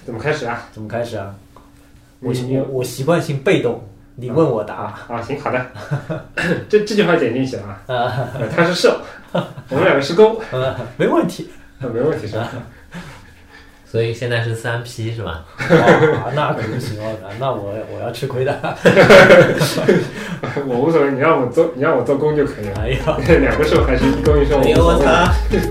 怎么开始啊？ 我习惯性被动，你问我答。 行，好的。这句话剪进去了啊。他是受，我们两个是攻。 没问题， 没问题是吧？ 所以现在是3P 是吧？ 那可不行哦，那我要吃亏的。 我无所谓，你让我做工就可以了。 哎呀， 两个受还是一攻一受？ 哎呦我操！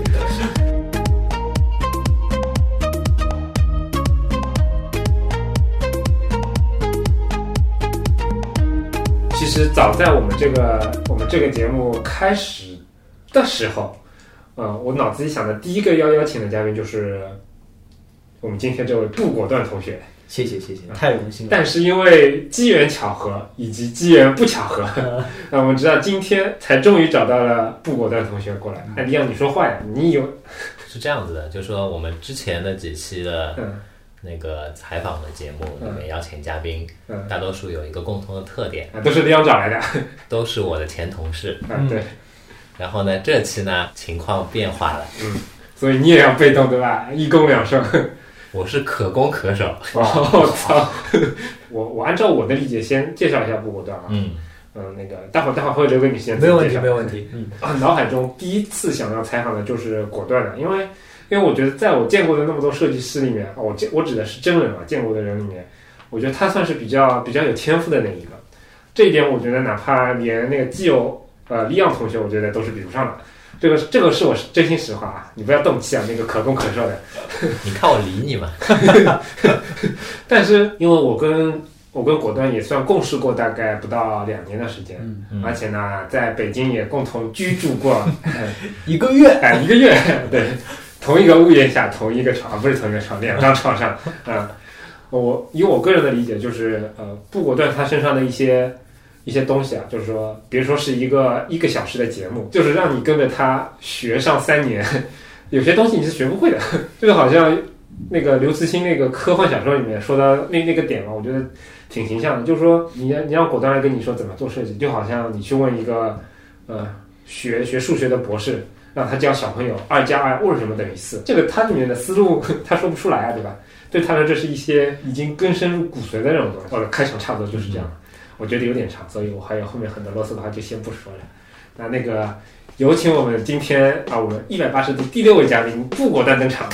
其实早在我们这个节目开始的时候，我脑子里想的第一个要邀请的嘉宾就是我们今天这位布果断同学。 谢谢，太荣幸了。 但是因为机缘巧合以及机缘不巧合，那我们知道今天才终于找到了布果断同学过来。李阳，你说话呀？你有是这样子的，就是说我们之前的几期的那个采访的节目里面邀请嘉宾，大多数有一个共同的特点， 都是李阳找来的， 都是我的前同事。 对。 然后呢，这期呢情况变化了， 所以你也要被动对吧？一攻两受。 我是可攻可守。 我操！我按照我的理解先介绍一下布果断啊。那个待会儿会留给你时间。 没有问题。 脑海中第一次想要采访的就是果断的，因为我觉得在我见过的那么多设计师里面，我指的是真人啊，见过的人里面，我觉得他算是比较有天赋的那一个。这一点我觉得哪怕连那个基友李阳同学，我觉得都是比不上的。这个是我真心实话啊，你不要动气啊，那个可攻可受的。 你看我理你嘛。 但是因为我跟果断也算共事过大概不到2年的时间，而且呢在北京也共同居住过一个月， 对，同一个屋檐下，同一个床，不是同一个床，2张床上。以我个人的理解就是布果断他身上的一些东西啊，就是说，比如说是一个小时的节目，就是让你跟着他学上3年，有些东西你是学不会的。这个好像那个刘慈欣那个科幻小说里面说的那个点嘛，我觉得挺形象的。就是说，你让果断来跟你说怎么做设计，就好像你去问一个学数学的博士，让他教小朋友2+2为什么等于4，这个他里面的思路他说不出来啊，对吧？对他说这是一些已经根深入骨髓的那种东西。我的开场差不多就是这样。我觉得有点长，所以我还有后面很多啰嗦的话就先不说了。那个有请我们今天我们180度第6位嘉宾布果断登场。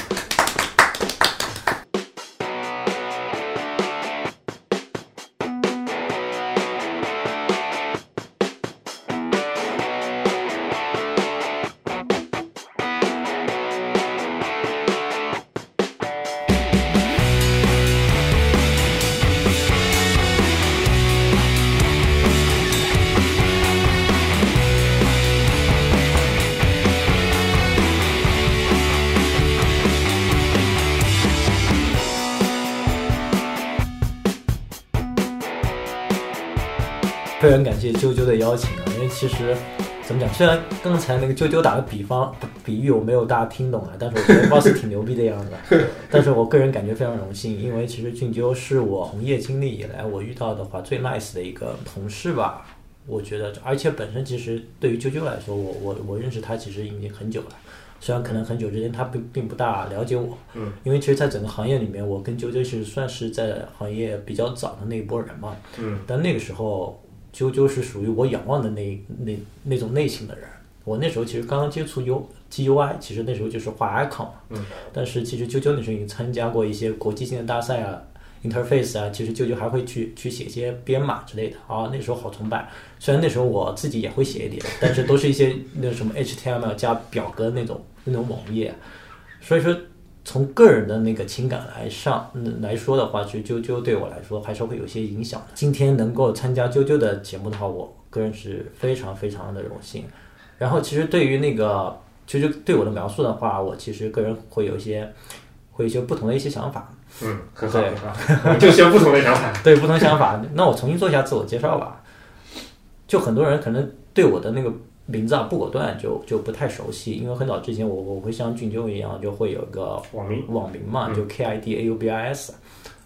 非常感谢啾啾的邀请啊，因为其实怎么讲，虽然刚才那个啾啾打的比喻我没有大家听懂啊，但是我觉得 boss 挺牛逼的样子。但是我个人感觉非常荣幸，因为其实俊啾是我从业经历以来我遇到的话最 nice 的一个同事吧，我觉得，而且本身其实对于啾啾来说，我认识他其实已经很久了。虽然可能很久之前他并不大了解我，因为其实在整个行业里面，我跟啾啾是算是在行业比较早的那一波人嘛，但那个时候啾啾是属于我仰望的那种类型的人。我那时候其实刚刚接触GUI， 其实那时候就是画 icon 嘛，但是其实啾啾那时候已经参加过一些国际性的大赛啊 ，interface 啊，其实啾啾还会去写一些编码之类的啊，那时候好崇拜。虽然那时候我自己也会写一点，但是都是一些那什么 HTML 加表格那种网页，所以说从个人的那个情感来说的话，其实啾啾对我来说还是会有些影响的。今天能够参加啾啾的节目的话，我个人是非常非常的荣幸。然后其实对于那个啾啾对我的描述的话，我其实个人会有一些不同的一些想法。 很好，我们就需要不同的想法。 对，不同想法。那我重新做一下自我介绍吧。就很多人可能对我的那个名字布果断就不太熟悉，因为很早之前我会像俊啾一样，就会有一个网名嘛，就KIDAUBIS。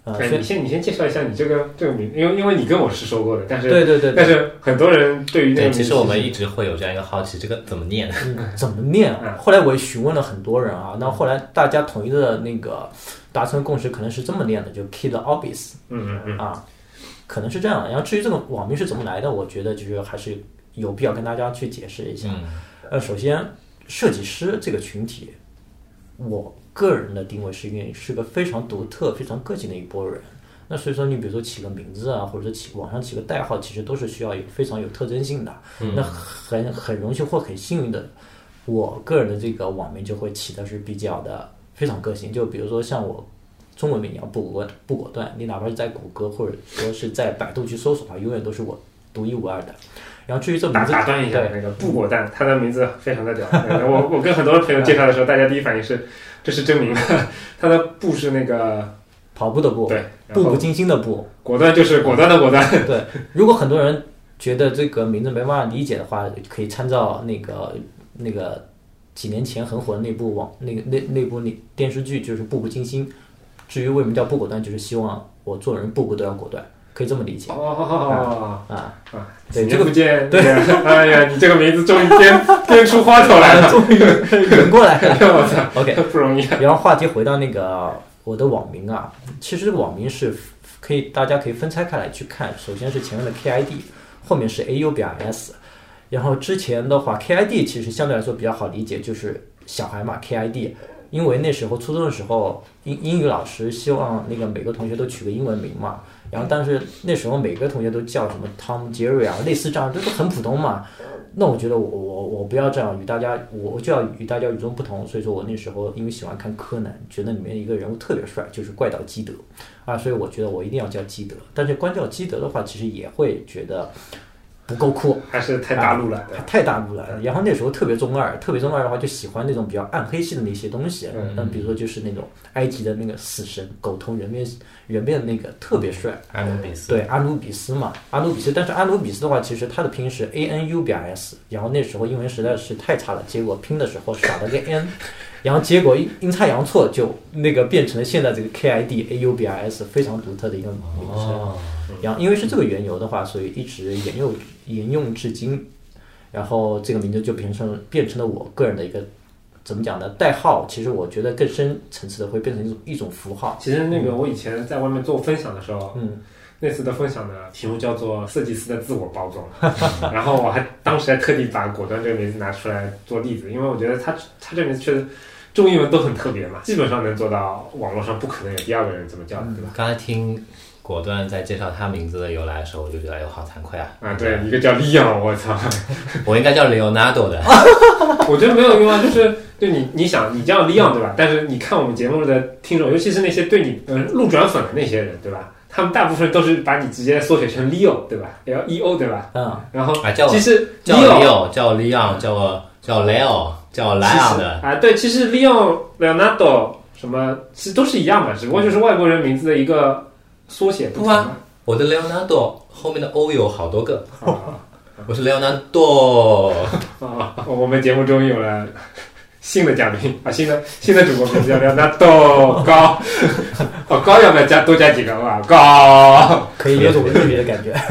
你先介绍一下你这个名，因为你跟我是说过的，但是对， 但是很多人对于那个名字， 其实我们一直会有这样一个好奇，这个怎么念？ 怎么念？后来我也询问了很多人啊，那后来大家统一的那个达成共识可能是这么念的，就 Kid Obis， 啊，可能是这样。然后至于这个网名是怎么来的，我觉得就是还是有必要跟大家去解释一下。首先，设计师这个群体，我个人的定位是因为是个非常独特、非常个性的一波人。那所以说，你比如说起个名字啊，或者是网上起个代号，其实都是需要非常有特征性的。那很容易或很幸运的，我个人的这个网名就会起的是比较的非常个性。就比如说像我中文名叫不果断，你哪怕是在谷歌或者说是在百度去搜索的话，永远都是我独一无二的。然后至于这名字， 打断一下，那个不果断，他的名字非常的屌。我跟很多朋友介绍的时候，大家第一反应是这是真名，他的步是那个跑步的步， 对， 步步惊心的步， 果断就是果断的果断。 对，如果很多人觉得这个名字没办法理解的话，可以参照那个几年前很火的那部电视剧，就是《步步惊心》。至于为什么叫不果断，就是希望我做人步步都要果断，可以这么理解。 对，这个不见，对，哎呀，你这个名字终于编出花头来了， 终于圆过来了。 我操 ，OK， 不容易。 然后话题回到那个我的网名啊，其实网名是大家可以分拆开来去看。首先是前面的 KID， 后面是 AUBIS。然后之前的话 ，KID 其实相对来说比较好理解，就是小孩嘛 ，KID。因为那时候初中的时候，英语老师希望那个每个同学都取个英文名嘛，然后但是那时候每个同学都叫什么 Tom、Jerry 啊，类似这样，这都很普通嘛。那我觉得我不要这样，我就要与大家与众不同。所以说我那时候因为喜欢看柯南，觉得里面一个人物特别帅，就是怪盗基德啊，所以我觉得我一定要叫基德。但是光叫基德的话，其实也会觉得不够酷， 还是太大陆了， 太大陆了。然后那时候特别中二的话，就喜欢那种比较暗黑系的那些东西。比如说就是那种埃及的那个死神，狗头人面的那个特别帅， 阿努比斯。 对，阿努比斯嘛，但是阿努比斯的话，其实它的拼是 ANUBIS， 然后那时候英文实在是太差了，结果拼的时候少了个 N， 然后结果阴差阳错就那个变成了现在这个 KID AUBIS 非常独特的一个名字。然后因为是这个缘由的话，所以一直沿用至今。然后这个名字就变成了我个人的一个怎么讲呢？代号。其实我觉得更深层次的会变成一种符号。 其实那个我以前在外面做分享的时候，那次的分享的题目叫做设计师的自我包装，然后我当时还特地把果断这个名字拿出来做例子，因为我觉得他这个名字确实中英文都很特别嘛，基本上能做到网络上不可能有第二个人这么叫的，对吧？ 刚才听果断在介绍他名字的由来的时候，我就觉得哎呦好惭愧啊！ 对，一个叫利昂，我操， 我应该叫 Leonardo 的。 我觉得没有用啊，就你想你叫利昂对吧？但是你看我们节目的听众，尤其是那些对你路转粉的那些人对吧？他们大部分都是把你直接缩写成 Leo 对吧 ？Leo 对吧？然后其实叫 Leo 叫 Leon 叫 Leo 叫莱昂的对，其实 Leonardo 什么其实都是一样嘛，只不过就是外国人名字的一个缩写不同嘛。 我的 Leonardo 后面的 O 有好多个，我是 Leonardo。 我们节目中有了新的嘉宾啊，新的主播名字叫 Leonardo 高。高要不要多加几个啊？高可以有种日语的感觉。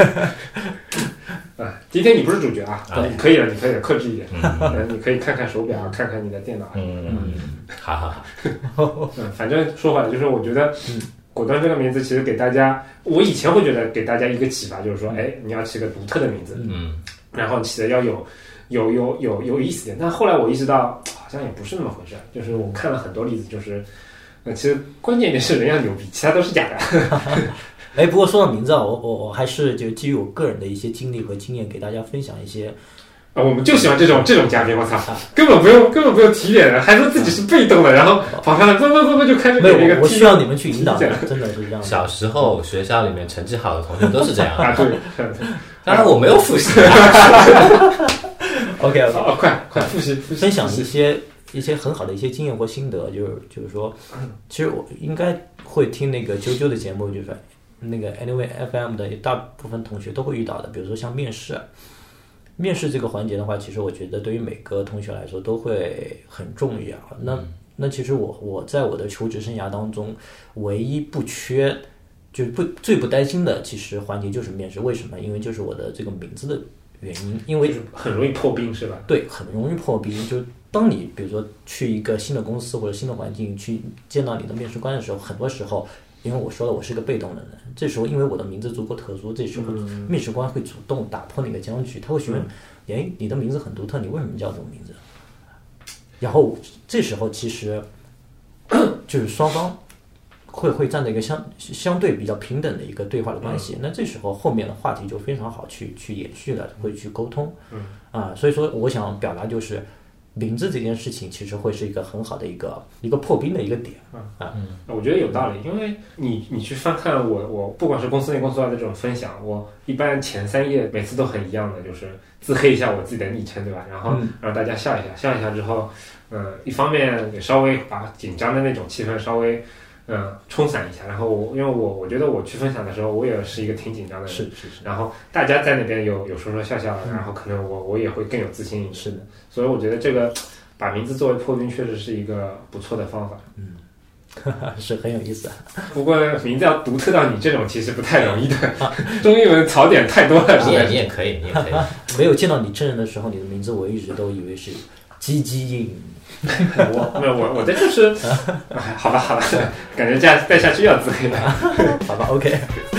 今天你不是主角啊，你可以了，克制一点。你可以看看手表，看看你的电脑。 好。 反正说回来，就是我觉得，果断这个名字其实给大家，我以前会觉得给大家一个启发，就是说，你要起个独特的名字，然后起的要有意思点。但后来我意识到，好像也不是那么回事。就是我看了很多例子，就是其实关键点是人要牛逼，其他都是假的。 不过说到名字啊，我还是就基于我个人的一些经历和经验，给大家分享一些。 我们就喜欢这种嘉宾，我操，根本不用提点的，还说自己是被动的，然后跑上来不就开始给那个。 我需要你们去引导，真的是这样。 小时候学校里面成绩好的同学都是这样对。 当然我没有复习。 OK， 快复习， 分享一些很好的一些经验或心得，就是说，其实我应该会听那个啾啾的节目，就是那个 Anyway FM 的大部分同学都会遇到的，比如说像面试这个环节的话，其实我觉得对于每个同学来说都会很重要。那其实我在我的求职生涯当中，唯一不缺就最不担心的其实环节就是面试。为什么？因为就是我的这个名字的原因，因为很容易破冰是吧？ 对，很容易破冰。就当你比如说去一个新的公司或者新的环境去见到你的面试官的时候，很多时候因为我说了我是个被动的人，这时候因为我的名字足够特殊，这时候面试官会主动打破那个僵局，他会询问，你的名字很独特，你为什么叫这种名字？然后这时候其实就是双方会站在一个相对比较平等的一个对话的关系，那这时候后面的话题就非常好去延续了，会去沟通。所以说我想表达就是名字这件事情其实会是一个很好的一个破冰的一个点。 我觉得有道理，因为你去翻看我不管是公司内公司外的这种分享，我一般前3页每次都很一样的，就是自黑一下我自己的昵称，对吧？然后让大家笑一下之后，一方面也稍微把紧张的那种气氛稍微冲散一下，然后因为我觉得我去分享的时候，我也是一个挺紧张的人， 是， 然后大家在那边有说笑笑，然后可能我也会更有自信一点。 是的， 所以我觉得这个把名字作为破冰确实是一个不错的方法。 是很有意思。 不过名字要独特到你这种其实不太容易的，中英文槽点太多了。 你也可以。 没有见到你真人的时候，你的名字我一直都以为是鸡印。 我这就是好吧，感觉再下去要自黑了。 好吧 ，OK。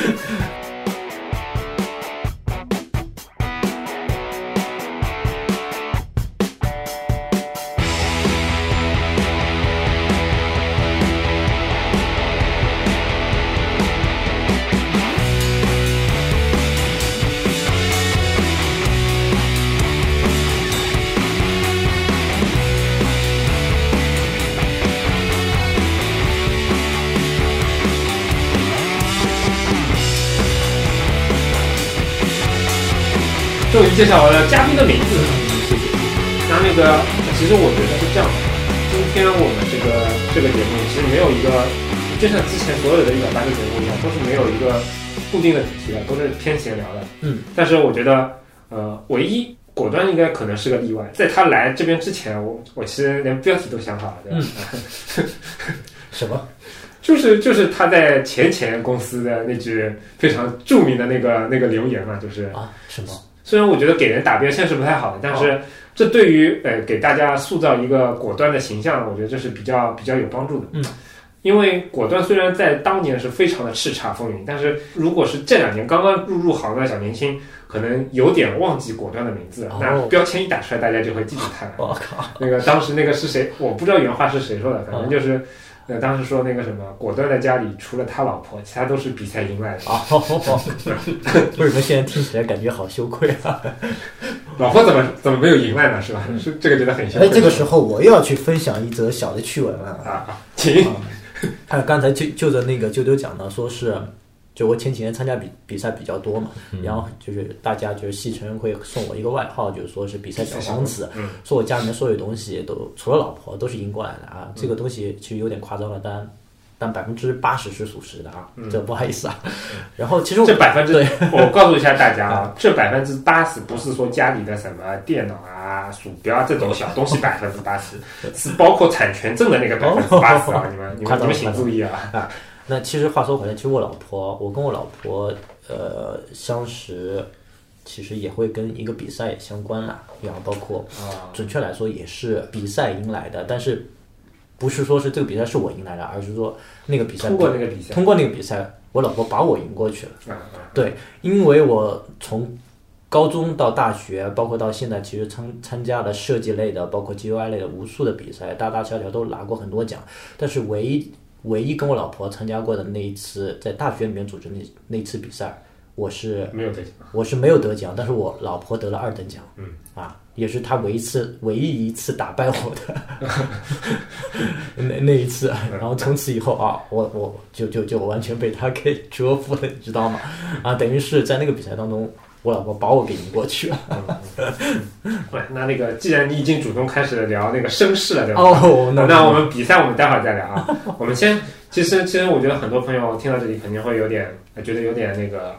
终于介绍了嘉宾的名字，那个，其实我觉得是这样的。今天我们这个节目其实没有一个，就像之前所有的180个节目一样，都是没有一个固定的主题的，都是偏闲聊的。但是我觉得，唯一果断应该可能是个例外。在他来这边之前，我其实连标题都想好了，对吧？ 什么？ 就是他在前公司的那句非常著名的那个留言嘛，就是什么？ 虽然我觉得给人打标签是不太好的，但是这对于给大家塑造一个果断的形象，我觉得这是比较有帮助的。因为果断虽然在当年是非常的叱咤风云，但是如果是这2年刚刚入行的小年轻，可能有点忘记果断的名字，那标签一打出来，大家就会记住他了。 我靠！ 当时那个是谁？我不知道原话是谁说的，反正就是。当时说那个什么，果断的家里除了他老婆，其他都是比赛赢来的。 为什么现在听起来感觉好羞愧啊？ 老婆怎么没有赢来呢？是吧？是这个觉得很羞愧。 这个时候我又要去分享一则小的趣闻了请。 刚才就着那个啾啾讲的，说是。就我前几年参加比赛比较多嘛，然后就是大家就是戏称会送我一个外号，就是说是比赛小王子，说我家里面所有东西都除了老婆都是赢过来的啊。这个东西其实有点夸张了，但80%是属实的啊，这不好意思啊。然后其实这我告诉一下大家啊，这80%不是说家里的什么电脑啊、鼠标啊这种小东西80%，是包括产权证的那个80%啊，你们请注意啊。 那其实话说回来，其实我跟我老婆相识，其实也会跟一个比赛相关啦，然后包括准确来说也是比赛赢来的，但是不是说是这个比赛是我赢来的，而是说那个比赛通过那个比赛， 我老婆把我赢过去了。对，因为我从高中到大学，包括到现在，其实参加了设计类的，包括 GUI 类的无数的比赛，大大小小都拿过很多奖，但是唯一跟我老婆参加过的那一次，在大学里面组织那一次比赛，我是没有得奖，但是我老婆得了2等奖。也是她唯一一次打败我的那一次。然后从此以后我就完全被她给折服了，你知道吗？等于是在那个比赛当中，我老婆把我给赢过去了。 那个，既然你已经主动开始聊那个声势了，对吧？那我们比赛我们待会儿再聊啊。我们先，其实我觉得很多朋友听到这里肯定会觉得有点那个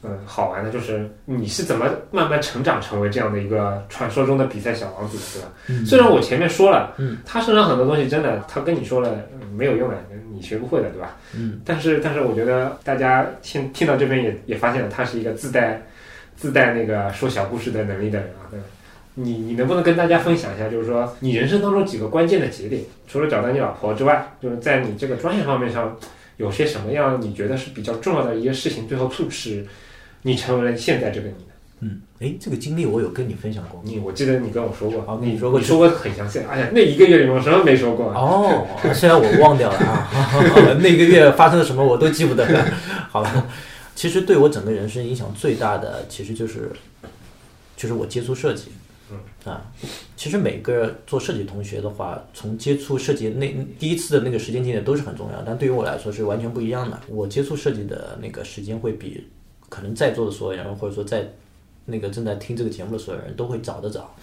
好玩的，就是你是怎么慢慢成长成为这样的一个传说中的比赛小王子的，对吧？虽然我前面说了，他身上很多东西真的，他跟你说了没有用的，你学不会的，对吧？但是我觉得大家听到这边也发现了，他是一个自带那个说小故事的能力的人啊，对吧？你能不能跟大家分享一下，就是说你人生当中几个关键的节点，除了找到你老婆之外，就是在你这个专业方面上有些什么样你觉得是比较重要的一个事情，最后促使你成为了现在这个你呢？ 这个经历我有跟你分享过。 我记得你跟我说过， 你说过， 你说过很详细。哎呀，那一个月里面我什么没说过虽然我忘掉了啊，那个月发生了什么我都记不得了。好了，其实对我整个人生影响最大的，其实就是我接触设计。其实每个做设计同学的话，从接触设计第一次的那个时间节点都是很重要，但对于我来说是完全不一样的。我接触设计的那个时间会比可能在座的所有人，或者说在那个正在听这个节目的所有人都会早得早，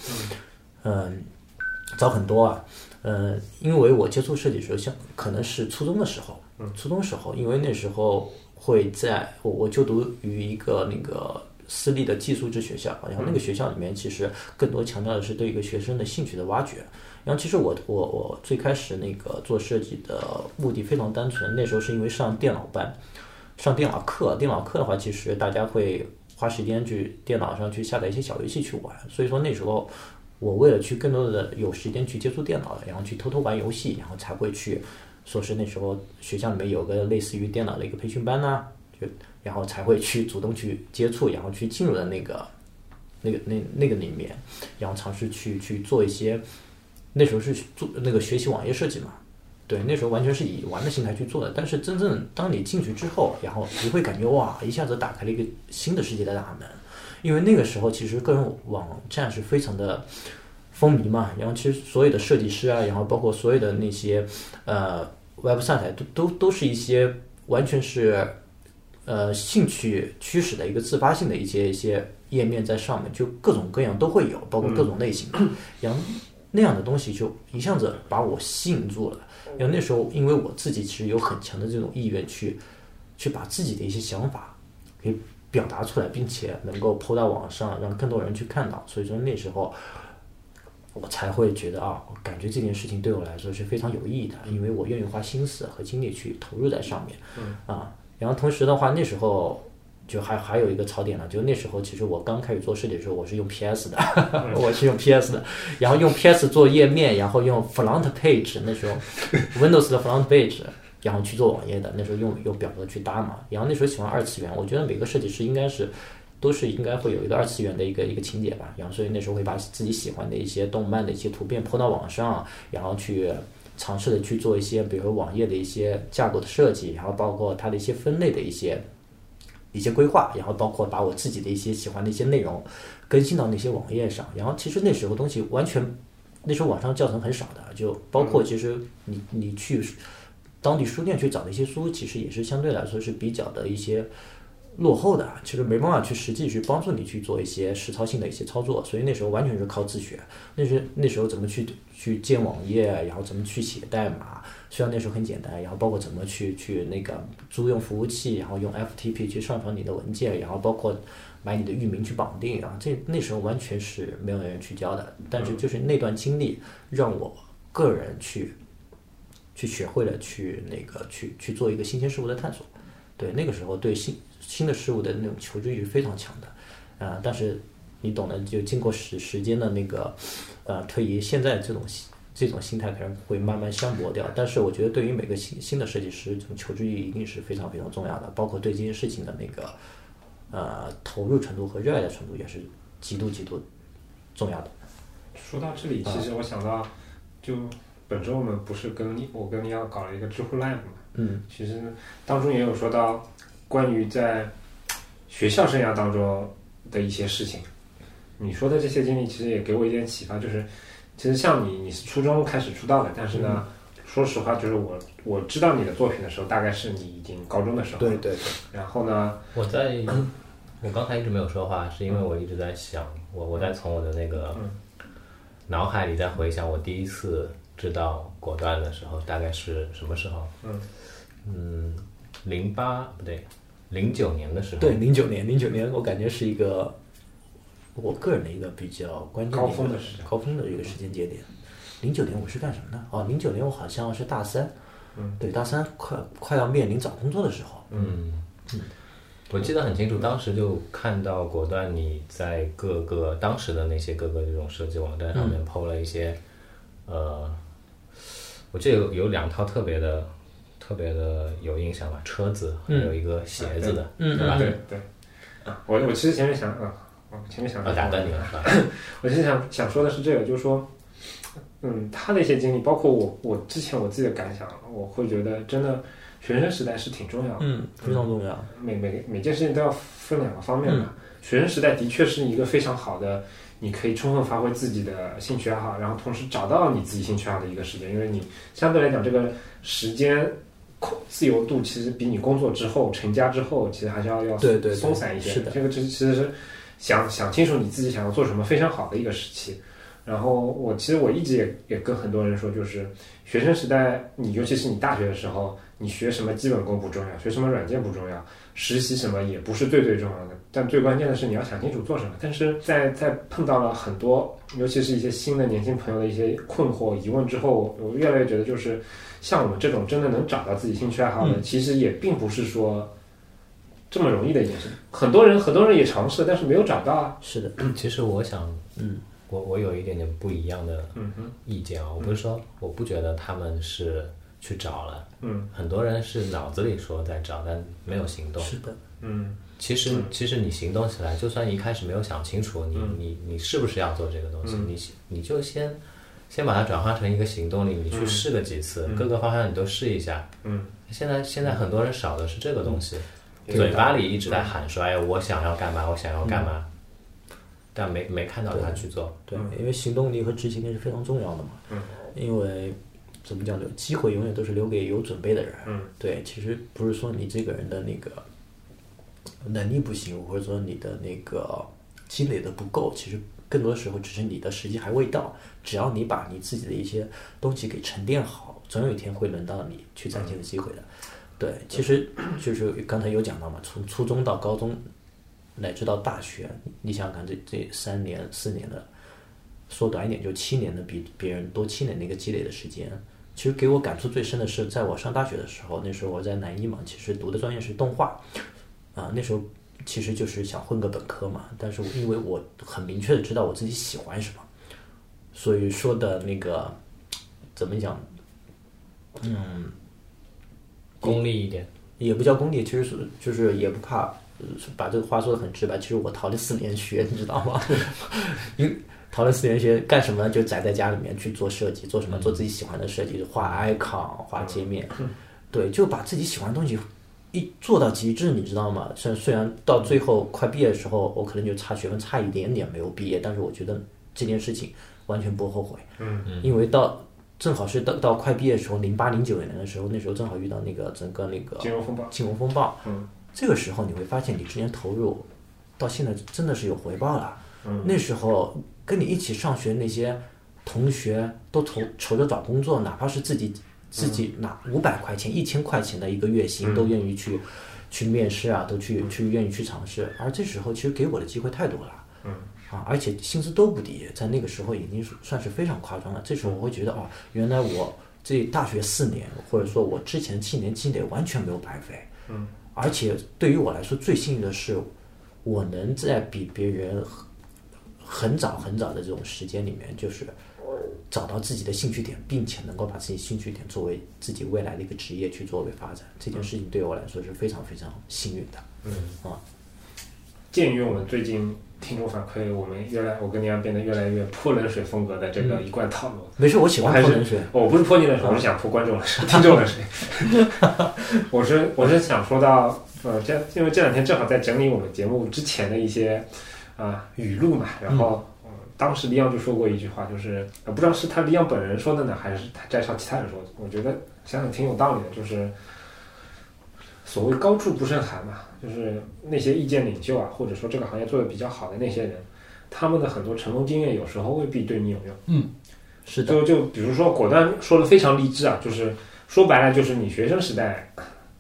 早很多啊。因为我接触设计的时候，可能是初中的时候，因为那时候会我就读于一个那个私立的技术制学校，然后那个学校里面其实更多强调的是对一个学生的兴趣的挖掘。然后其实我最开始那个做设计的目的非常单纯，那时候是因为上电脑班，上电脑课的话，其实大家会花时间去电脑上去下载一些小游戏去玩，所以说那时候我为了去更多的有时间去接触电脑，然后去偷偷玩游戏，然后才会去说是那时候学校里面有个类似于电脑的一个培训班啊，然后才会去主动去接触，然后去进入了那个里面，然后尝试去做一些，那时候是做那个学习网页设计嘛，对，那时候完全是以玩的心态去做的。但是真正当你进去之后，然后你会感觉哇，一下子打开了一个新的世界的大门。因为那个时候其实个人网站是非常的风靡嘛，然后其实所有的设计师啊，然后包括所有的那些Web 上台都是一些完全是兴趣驱使的一个自发性的一些页面在上面，就各种各样都会有，包括各种类型，然后那样的东西就一下子把我吸引住了。然后那时候因为我自己其实有很强的这种意愿去把自己的一些想法给表达出来，并且能够抛到网上让更多人去看到，所以说那时候我才会觉得感觉这件事情对我来说是非常有意义的，因为我愿意花心思和精力去投入在上面。然后同时的话，那时候就还有一个槽点呢，就那时候其实我刚开始做设计的时候，我是用 PS 的，然后用 PS 做页面，然后用 Front Page， 那时候 Windows 的 Front Page， 然后去做网页的，那时候用表格去搭嘛。然后那时候喜欢二次元，我觉得每个设计师都是应该会有一个二次元的一个情节吧。然后所以那时候会把自己喜欢的一些动漫的一些图片抛到网上，然后去尝试的去做一些比如网页的一些架构的设计，然后包括它的一些分类的一些规划，然后包括把我自己的一些喜欢的一些内容更新到那些网页上。然后其实那时候东西那时候网上教程很少的，就包括其实你去当地书店去找的一些书，其实也是相对来说是比较的一些落后的，其实没办法去实际去帮助你去做一些实操性的一些操作，所以那时候完全是靠自学。那时候怎么去建网页，然后怎么去写代码，虽然那时候很简单，然后包括怎么去那个租用服务器，然后用 FTP 去上传你的文件，然后包括买你的域名去绑定，然后那时候完全是没有人去教的。但是就是那段经历让我个人去学会了去做一个新鲜事物的探索。对，那个时候对新的事物的那种求知欲是非常强的，但是你懂得，就经过时间的那个推移，现在这种心态可能会慢慢消磨掉。但是我觉得对于每个新的设计师，这种求知欲一定是非常非常重要的，包括对这件事情的那个投入程度和热爱的程度也是极度重要的。 说到这里，其实我想到，就本周我们不是我跟你要搞了一个知乎 Live 嘛，其实当中也有说到关于在学校生涯当中的一些事情。你说的这些经历其实也给我一点启发，就是其实像你是初中开始出道的，但是呢，说实话，就是我知道你的作品的时候，大概是你已经高中的时候。 对对。 然后呢， 我刚才一直没有说话，是因为我一直在想，我在从我的那个脑海里在回想我第一次知道果断的时候，大概是什么时候？08不对 09年的时候， 对，09年我感觉是一个我个人的一个比较关键的高峰的时间， 高峰的一个时间节点。09年我是干什么呢？哦，09年我好像是大三，对，大三快要面临找工作的时候， 我记得很清楚，当时就看到果断你在当时的那些各个这种设计网站上面 PO 了一些，我记得有2套特别的有印象吧，车子还有一个鞋子的，对吧？ 对。我其实前面想打断你了是吧？ 我其实想说的是这个，就是说，他的一些经历，包括我之前我自己的感想，我会觉得真的学生时代是挺重要的， 非常重要。 每件事情都要分2个方面嘛。学生时代的确是一个非常好的，你可以充分发挥自己的兴趣爱好，然后同时找到你自己兴趣爱好的一个时间，因为你相对来讲这个时间自由度其实比你工作之后成家之后其实还是要对松散一些。 是的， 这个其实是想清楚你自己想要做什么非常好的一个时期。然后其实我一直也跟很多人说，就是学生时代尤其是你大学的时候，你学什么基本功不重要，学什么软件不重要，实习什么也不是最重要的，但最关键的是你要想清楚做什么。但是在碰到了很多尤其是一些新的年轻朋友的一些困惑疑问之后，我越来越觉得就是像我们这种真的能找到自己兴趣爱好的，其实也并不是说这么容易的一件事。很多人也尝试了，但是没有找到啊。 是的， 其实我想我有一点点不一样的意见啊，我不是说我不觉得他们是去找了，很多人是脑子里说在找，但没有行动。 是的， 其实你行动起来，就算一开始没有想清楚，你是不是要做这个东西，你就先把它转化成一个行动力，你去试个几次，各个方向你都试一下。现在很多人少的是这个东西，嘴巴里一直在喊说，哎，我想要干嘛，我想要干嘛。但没看到他去做。 对，因为行动力和执行力是非常重要的嘛。因为怎么讲呢？机会永远都是留给有准备的人。对，其实不是说你这个人的那个能力不行，或者说你的那个积累的不够，其实更多时候只是你的时机还未到。只要你把你自己的一些东西给沉淀好，总有一天会轮到你去展现的机会的。对，其实就是刚才有讲到嘛，从初中到高中。乃至到大学，你想想看，这3年4年的，说短一点就7年的，比别人多7年的一个积累的时间。其实给我感触最深的是，在我上大学的时候，那时候我在南一嘛，其实读的专业是动画，那时候其实就是想混个本科嘛。但是因为我很明确的知道我自己喜欢什么，所以说的那个怎么讲， 功利一点， 也不叫功利，其实就是也不怕。把这个话说得很直白，其实我逃了4年学，你知道吗？因为逃了4年学干什么呢？就宅在家里面去做设计，做什么？做自己喜欢的设计，画 icon， 画界面，对，就把自己喜欢的东西一做到极致，你知道吗？虽然到最后快毕业的时候，我可能就差学分差一点点没有毕业，但是我觉得这件事情完全不后悔。因为正好是到快毕业的时候，08、09年的时候，那时候正好遇到那个整个那个金融风暴。这个时候你会发现，你之前投入到现在真的是有回报了。那时候跟你一起上学那些同学都愁着找工作，哪怕是自己拿500块钱、1000块钱的一个月薪，都愿意去面试啊，都去愿意去尝试。而这时候其实给我的机会太多了。而且薪资都不低，在那个时候已经算是非常夸张了。这时候我会觉得，原来我这大学4年，或者说我之前7年积累完全没有白费。而且对于我来说，最幸运的是，我能在比别人很早的这种时间里面，就是找到自己的兴趣点，并且能够把自己兴趣点作为自己未来的一个职业去作为发展。这件事情对我来说是非常非常幸运的。 鉴于我们最近听众反馈，我跟你一样变得越来越泼冷水风格的这个一贯套路。 没事，我喜欢泼冷水。 我不是泼你冷水，我是想泼观众冷水、听众冷水。我是想说到，因为这2天正好在整理我们节目之前的一些语录嘛，然后当时李阳就说过一句话，就是不知道是他李阳本人说的呢，还是他摘抄其他人说的。我觉得想想挺有道理的，就是所谓高处不胜寒嘛，就是那些意见领袖啊，或者说这个行业做的比较好的那些人，他们的很多成功经验有时候未必对你有用。 是的。 就比如说果断说的非常励志啊，就是说白了就是你学生时代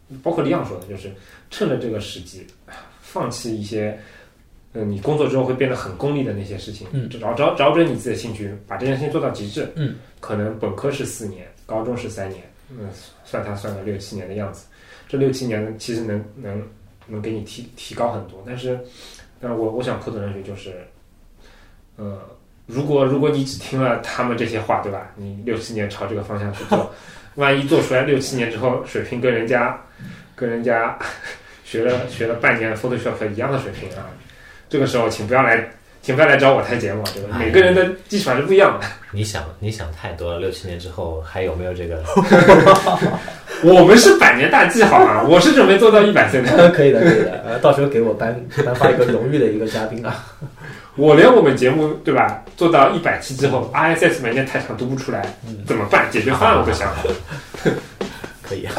包括李昂说的，就是趁着这个时机，放弃一些你工作之后会变得很功利的那些事情，找准你自己的兴趣，把这件事情做到极致。可能本科是4年，高中是3年，算个6-7年的样子。这6-7年其实能给你提高很多，但是我想普通人学就是，如果你只听了他们这些话，对吧？你6-7年朝这个方向去做，万一做出来6-7年之后水平跟人家学了半年 Photoshop 一样的水平啊，这个时候请不要来找我台节目，对吧？每个人的基础还是不一样的。 你想太多了，6-7年之后还有没有这个？ 我们是100年大计好吗？我是准备做到100岁的。 可以的，到时候给我颁发一个荣誉的一个嘉宾啊。 我连我们节目对吧，做到100期之后 ，RSS 文件太长读不出来，怎么办？解决方案我都想好了。 可以。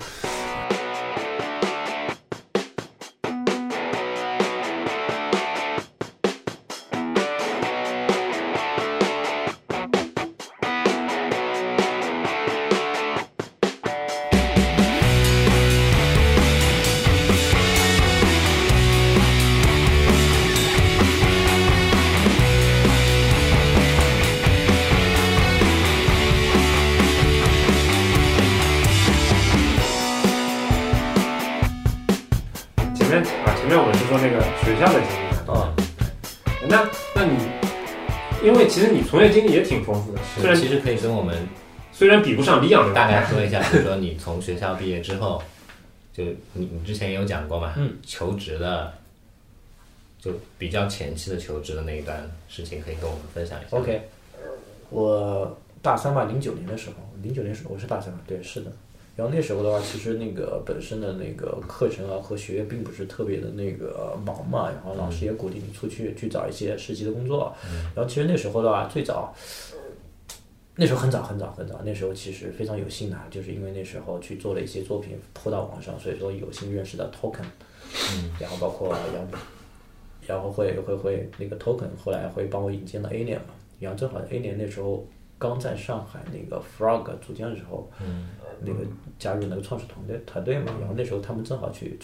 前面我们是说那个学校的经历那你，因为其实你从业经历也挺丰富的，虽然其实可以跟我们虽然比不上李昂， 大概说一下，比如说你从学校毕业之后，就你之前也有讲过嘛，求职的，就比较前期的求职的那一段事情，可以跟我们分享一下。 OK， 我大3吧，09年的时候我是大3，对，是的。然后那时候的话，其实那个本身的那个课程啊和学业并不是特别的那个忙嘛，然后老师也鼓励你出去找一些实习的工作。然后其实那时候的话，那时候很早，那时候其实非常有幸的，就是因为那时候去做了一些作品抛到网上，所以说有幸认识到 Token，然后包括然后会那个 Token 后来会帮我引荐到 A 年嘛，然后正好 A 年那时候刚在上海那个 Frog 组建的时候，那个加入那个创始团队嘛，然后那时候他们正好去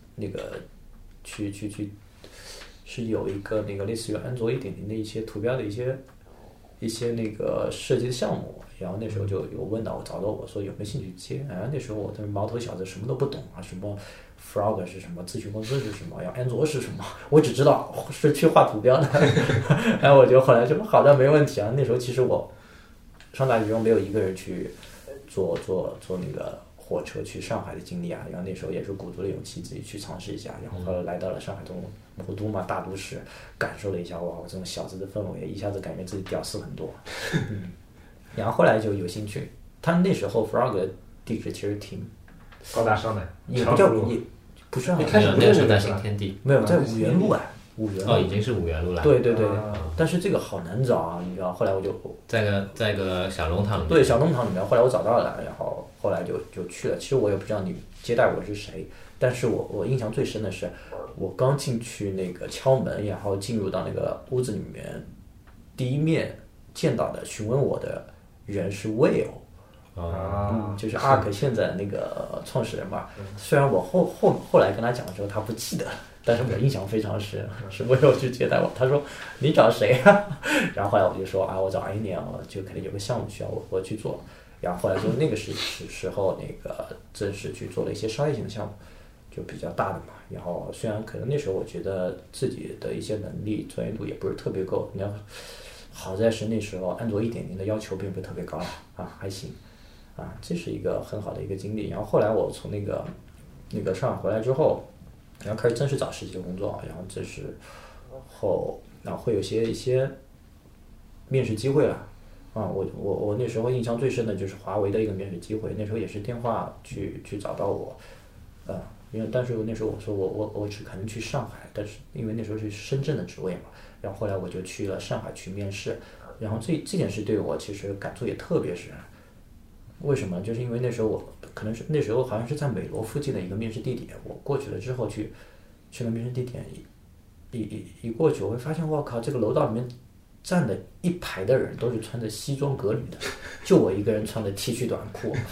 是有一个那个类似于安卓1.0的一些图标的一些那个设计的项目，然后那时候就有问到我，找到我说有没有兴趣接，然后那时候我的毛头小子什么都不懂啊，什么 Frog 是什么，咨询公司是什么，然后安卓是什么，我只知道是去画图标的，然后我就后来就好的没问题啊。那时候其实我上大学中没有一个人去坐那个火车去上海的经历啊，然后那时候也是鼓足了勇气自己去尝试一下，然后后来来到了上海这种魔都嘛，大都市，感受了一下，哇，我这种小资的氛围，一下子感觉自己屌丝很多。然后后来就有兴趣，他那时候 Frog 的地址其实挺高大上的， 也不是， 一开始那时候在新天地， 没有在五原路啊。 已经是五原路了。 对，但是这个好难找啊，你知道。后来我就在个小弄堂里面。 对，小弄堂里面，后来我找到了，然后后来就去了。其实我也不知道你接待我是谁，但是我印象最深的是，我刚进去那个敲门，然后进入到那个屋子里面，第一面见到的询问我的人是 Will。就是 ARK 现在那个创始人嘛，虽然我后来跟他讲的时候他不记得，但是我印象非常深，是为了去接待我。他说你找谁啊？然后后来我就说我找 A 年，就可能有个项目需要我去做。然后后来就那个时候那个正式去做了一些商业性的项目，就比较大的嘛。然后虽然可能那时候我觉得自己的一些能力专业度也不是特别够，然后好在是那时候安卓1.0的要求并不是特别高还行。这是一个很好的一个经历。然后后来我从那个上海回来之后，然后开始正式找实习的工作，然后这是然后会有一些面试机会了。我那时候印象最深的就是华为的一个面试机会，那时候也是电话去找到我，但是那时候我说我只可能去上海，但是因为那时候是深圳的职位嘛，然后后来我就去了上海去面试，然后这件事对我其实感触也特别深。为什么？就是因为那时候我可能是那时候好像是在美罗附近的一个面试地点，我过去了之后去了面试地点，一过去我会发现，我靠，这个楼道里面站的一排的人都是穿着西装革履的，就我一个人穿的 T 恤短裤，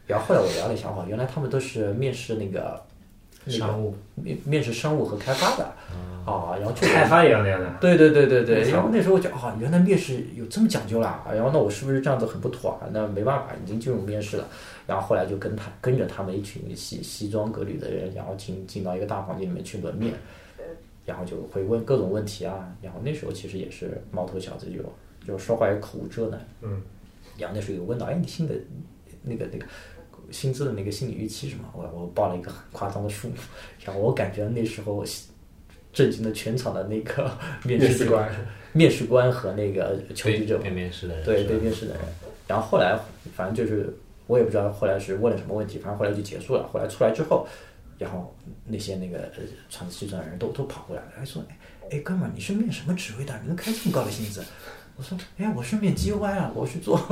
然后后来我聊了一下，原来他们都是面试那个商务面试商务和开发的然后就开发也要那样的。 对，然后那时候我就原来面试有这么讲究啦，然后那我是不是这样子很不妥啊？那没办法，已经进入面试了。然后后来就跟着他们一群西装革履的人，然后进到一个大房间里面去轮面，然后就会问各种问题啊。然后那时候其实也是毛头小子，就说话也口无遮拦。然后那时候有问到，你新的那个薪资的那个心理预期是吗？我报了一个很夸张的数目，然后我感觉那时候震惊了全场的那个面试官和那个求职者， 被面试的人， 对，被面试的人。然后后来反正就是我也不知道后来是问了什么问题，反正后来就结束了。后来出来之后，然后那些那个穿西装的人都跑过来了，还说哥们儿，你是面什么职位的？你能开这么高的薪资？我说我是面 GUI 啊，我是做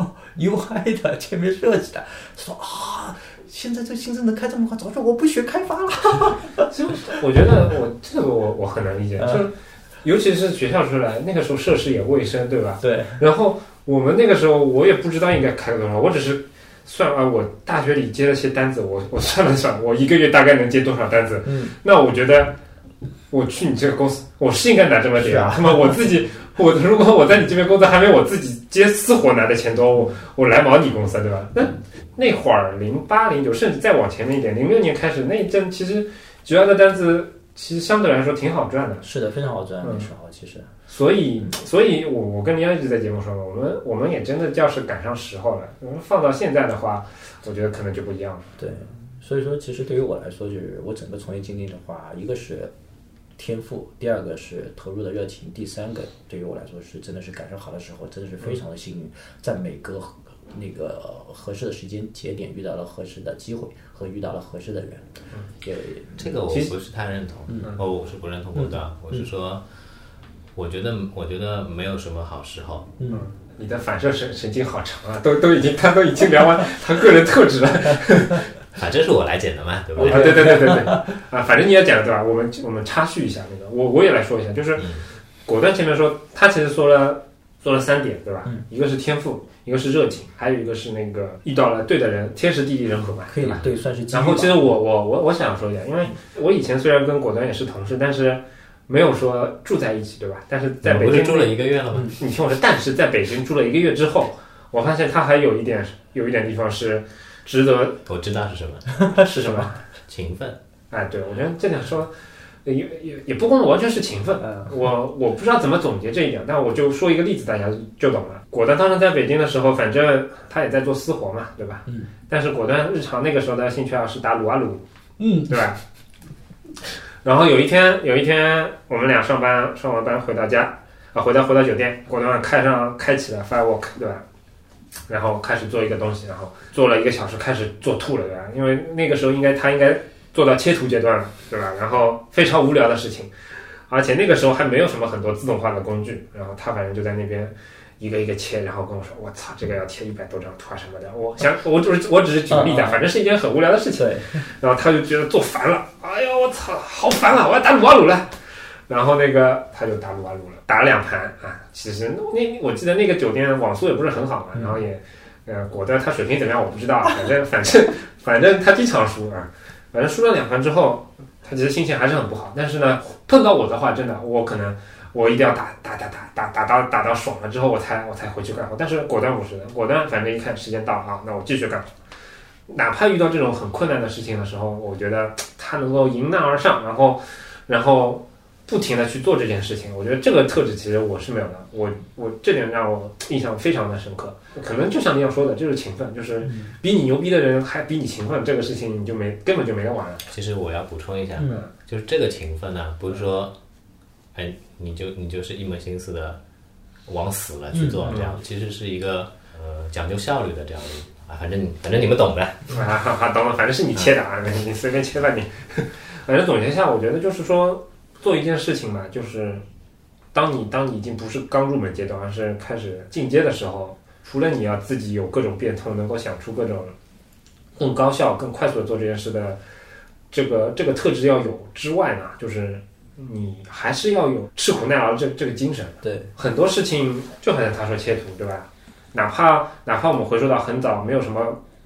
UI 的界面设计的。说现在这薪资能开这么高，早知道我不学开发了。 我觉得我很难理解，就尤其是学校出来那个时候涉世也未深，对吧？ 对。 然后我们那个时候我也不知道应该开多少，我只是算我大学里接了些单子，我算了算，我一个月大概能接多少单子。那我觉得我去你这个公司，我是应该拿这么点啊。那么我自己，如果我在你这边工作还没我自己接私活拿的钱多，我来毛你公司，对吧？那会儿08、09，甚至再往前面一点，06年开始那一阵，其实主要的单子其实相对来说挺好赚的。 是的，非常好赚那时候其实。 所以我跟你一直在节目说了，我们也真的叫是赶上时候了。放到现在的话，我觉得可能就不一样了。 对，所以说其实对于我来说，就是我整个从业经历的话，一个是天赋，第二个是投入的热情，第三个对于我来说是真的是赶上好的时候，真的是非常的幸运，在每个那个合适的时间节点遇到了合适的机会和遇到了合适的人。 这个我不是太认同，我是不认同果断，我是说。我觉得没有什么好时候。 你的反射神经好长啊，他都已经聊完他个人特质了。 反正是我来剪的嘛，对不对？ 对反正你也讲了对吧？我们插叙一下那个，我也来说一下，就是果断前面说他其实说了3点，对吧？一个是天赋，一个是热情，还有一个是那个遇到了对的人，天时地利人和嘛， 可以吧？对，算是。 然后其实我想说一下，因为我以前虽然跟果断也是同事，但是没有说住在一起，对吧？但是在北京住了1个月了吗？ 你听我说，但是在北京住了1个月之后，我发现他还有一点地方是值得。 我知道是什么？ 是什么？ 勤奋。 对，我觉得这点说也不光完全是勤奋。我不知道怎么总结这一点，但我就说一个例子，大家就懂了。果断当时在北京的时候，反正他也在做私活嘛，对吧？但是果断日常那个时候的兴趣爱好是打撸啊撸，对吧？然后有一天我们俩上完班回到家回到酒店，果断开启了 Firework， 对吧？然后开始做一个东西，然后做了1个小时，开始做吐了，对吧？因为那个时候他应该做到切图阶段了，对吧？然后非常无聊的事情，而且那个时候还没有什么很多自动化的工具，然后他反正就在那边一个一个切，然后跟我说：“我操，这个要切100多张图啊什么的。”我只是举个例子，反正是一件很无聊的事情。然后他就觉得做烦了，哎呦我操，好烦啊！我要打撸啊撸了。然后那个他就打撸啊撸了，打了2盘啊。其实我记得那个酒店网速也不是很好嘛，然后也果断他水平怎么样我不知道，反正他经常输啊。反正输了2盘之后，他其实心情还是很不好。但是呢，碰到我的话，真的我一定要打到爽了之后，我才回去干活。但是果断不是的，果断反正一看时间到啊，那我继续干活。哪怕遇到这种很困难的事情的时候，我觉得他能够迎难而上，然后不停的去做这件事情。我觉得这个特质其实我是没有的，我这点让我印象非常的深刻。可能就像你要说的，就是勤奋，就是比你牛逼的人还比你勤奋，这个事情你就根本就没得玩了。 其实我要补充一下，就是这个勤奋呢，不是说你就是一门心思的往死了去做，这样其实是一个讲究效率的这样的。反正你们懂的懂了，反正是你切的啊，你随便切吧你。反正总结一下，我觉得就是说做一件事情嘛，就是当你已经不是刚入门阶段，而是开始进阶的时候，除了你要自己有各种变通，能够想出各种更高效、更快速的做这件事的这个特质要有之外呢，就是你还是要有吃苦耐劳这个精神。 对，很多事情就好像他说切图，对吧？哪怕我们回溯到很早，没有什么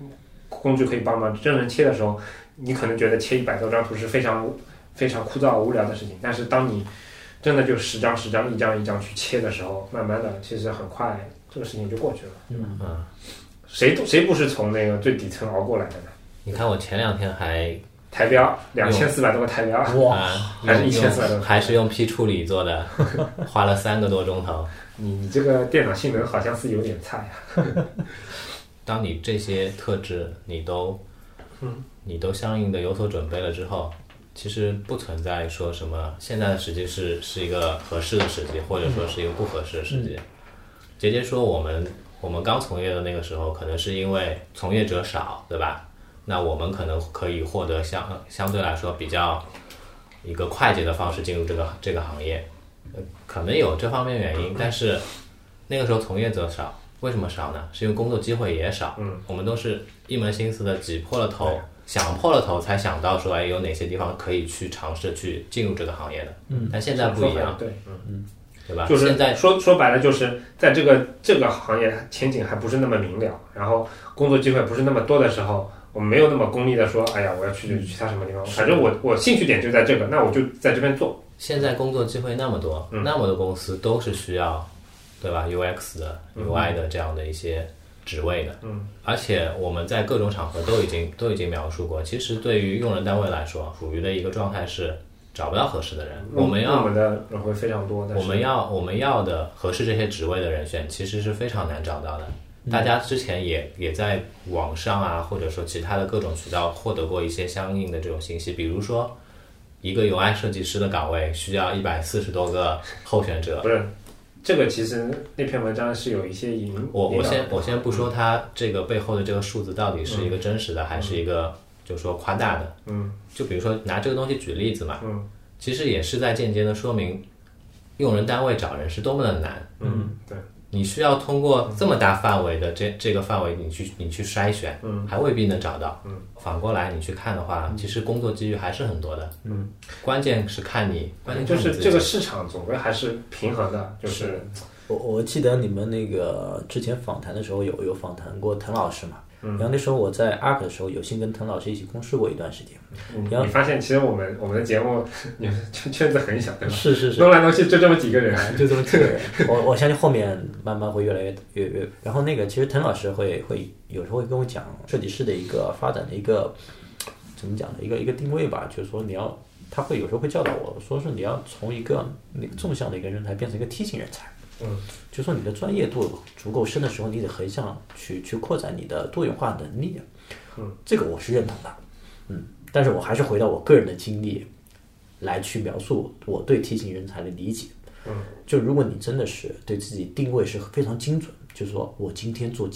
工具可以帮忙真人切的时候，你可能觉得切100多张图是非常非常枯燥无聊的事情，但是当你真的就10张10张一张一张去切的时候，慢慢的其实很快这个事情就过去了。谁不是从那个最底层熬过来的呢？ 你看我前2天还台标2400多个台标， 哇， 还是1400多个， 还是用 P 处理做的，花了3个多钟头。 你这个电脑性能好像是有点差呀。 当你这些特质你都相应的有所准备了之后，其实不存在说什么现在的时机是一个合适的时机，或者说是一个不合适的时机。杰杰说我们刚从业的那个时候，可能是因为从业者少，对吧？那我们可能可以获得相对来说比较一个快捷的方式进入这个行业，可能有这方面原因，但是那个时候从业者少，为什么少呢？是因为工作机会也少。我们都是一门心思的挤破了头，想破了头才想到说，有哪些地方可以去尝试去进入这个行业的。但现在不一样，对吧？ 就是现在说白了，就是在这个行业前景还不是那么明了，然后工作机会不是那么多的时候，我们没有那么功利的说，哎呀，我要去其他什么地方，反正我兴趣点就在这个，那我就在这边做。 现在工作机会那么多，那么多公司都是需要，对吧 ？UX 的、UI 的这样的一些职位的，而且我们在各种场合都已经描述过，其实对于用人单位来说，处于的一个状态是找不到合适的人。我们的人会非常多，但是我们要的合适这些职位的人选，其实是非常难找到的。大家之前也在网上啊，或者说其他的各种渠道获得过一些相应的这种信息，比如说一个 UI 设计师的岗位需要140多个候选者。 不是，这个其实那篇文章是有一些我先不说它这个背后的这个数字到底是一个真实的，还是一个就是说夸大的。就比如说拿这个东西举例子嘛，其实也是在间接的说明用人单位找人是多么的难。 对。 你需要通过这么大范围的这个范围你去筛选，还未必能找到。反过来你去看的话，其实工作机遇还是很多的。关键是看你， 就是这个市场总归还是平衡的。就是我记得你们那个之前访谈的时候有访谈过滕老师嘛？然后那时候我在 ARK 的时候有幸跟滕老师一起共事过一段时间。 你发现其实我们的节目你们圈子很小，对吧？ 是， 弄来弄去就这么几个人， 就这么几个人。我相信后面慢慢会越来越。然后那个其实滕老师会有时候会跟我讲设计师的一个发展的一个怎么讲的一个定位吧，就是说他会有时候会教导我说是你要从一个那个纵向的一个人才变成一个梯形人才。就说你的专业度足够深的时候，你得横向去扩展你的多元化能力。这个我是认同的。但是我还是回到我个人的经历来去描述我对梯形人才的理解。就如果你真的是对自己定位是非常精准，就是说我今天做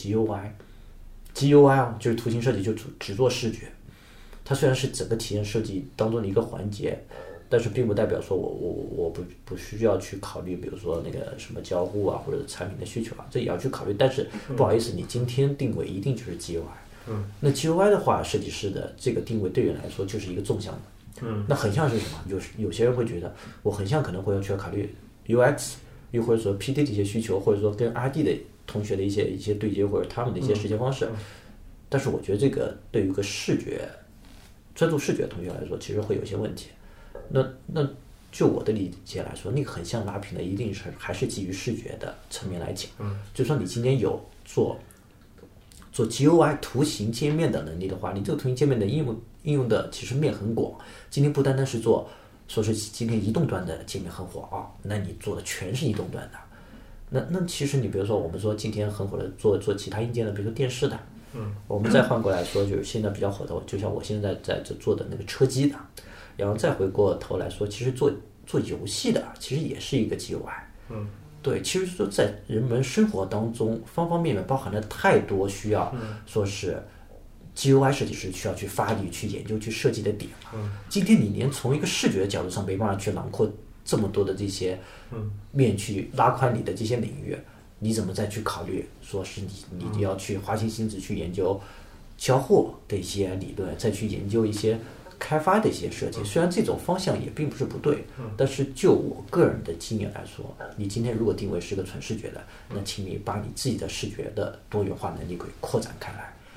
GUI 就是图形设计，就只做视觉。它虽然是整个体验设计当中的一个环节，但是并不代表说我不需要去考虑，比如说那个什么交互啊，或者产品的需求啊，这也要去考虑。但是不好意思，你今天定位一定就是 GUI。那 GUI 的话，设计师的这个定位对人来说就是一个纵向的。那横向是什么？就是有些人会觉得我横向可能会要去考虑 UX， 又或者说 PT 的一些需求，或者说跟 RD 的同学的一些对接，或者他们的一些实现方式。但是我觉得这个对于一个专注视觉的同学来说，其实会有一些问题。那就我的理解来说，那个横向拉平的一定是还是基于视觉的层面来讲。就说你今天有做 GUI 图形界面的能力的话，你这个图形界面的应用的其实面很广。今天不单单是说是今天移动端的界面很火那你做的全是移动端的。那其实你比如说我们说今天很火的做其他硬件的，比如说电视的。我们再换过来说，就是现在比较火的，就像我现在在这做的那个车机的。然后再回过头来说，其实做游戏的其实也是一个 GUI。对，其实说在人们生活当中方方面面包含了太多需要说是 GUI 设计师需要去发力、去研究、去设计的点了。今天你连从一个视觉的角度上没办法去囊括这么多的这些面去拉宽你的这些领域，你怎么再去考虑说是你要去花心思去研究交互的一些理论，再去研究一些开发的一些设计？虽然这种方向也并不是不对，但是就我个人的经验来说，你今天如果定位是个纯视觉的，那请你把你自己的视觉的多元化能力给扩展开来。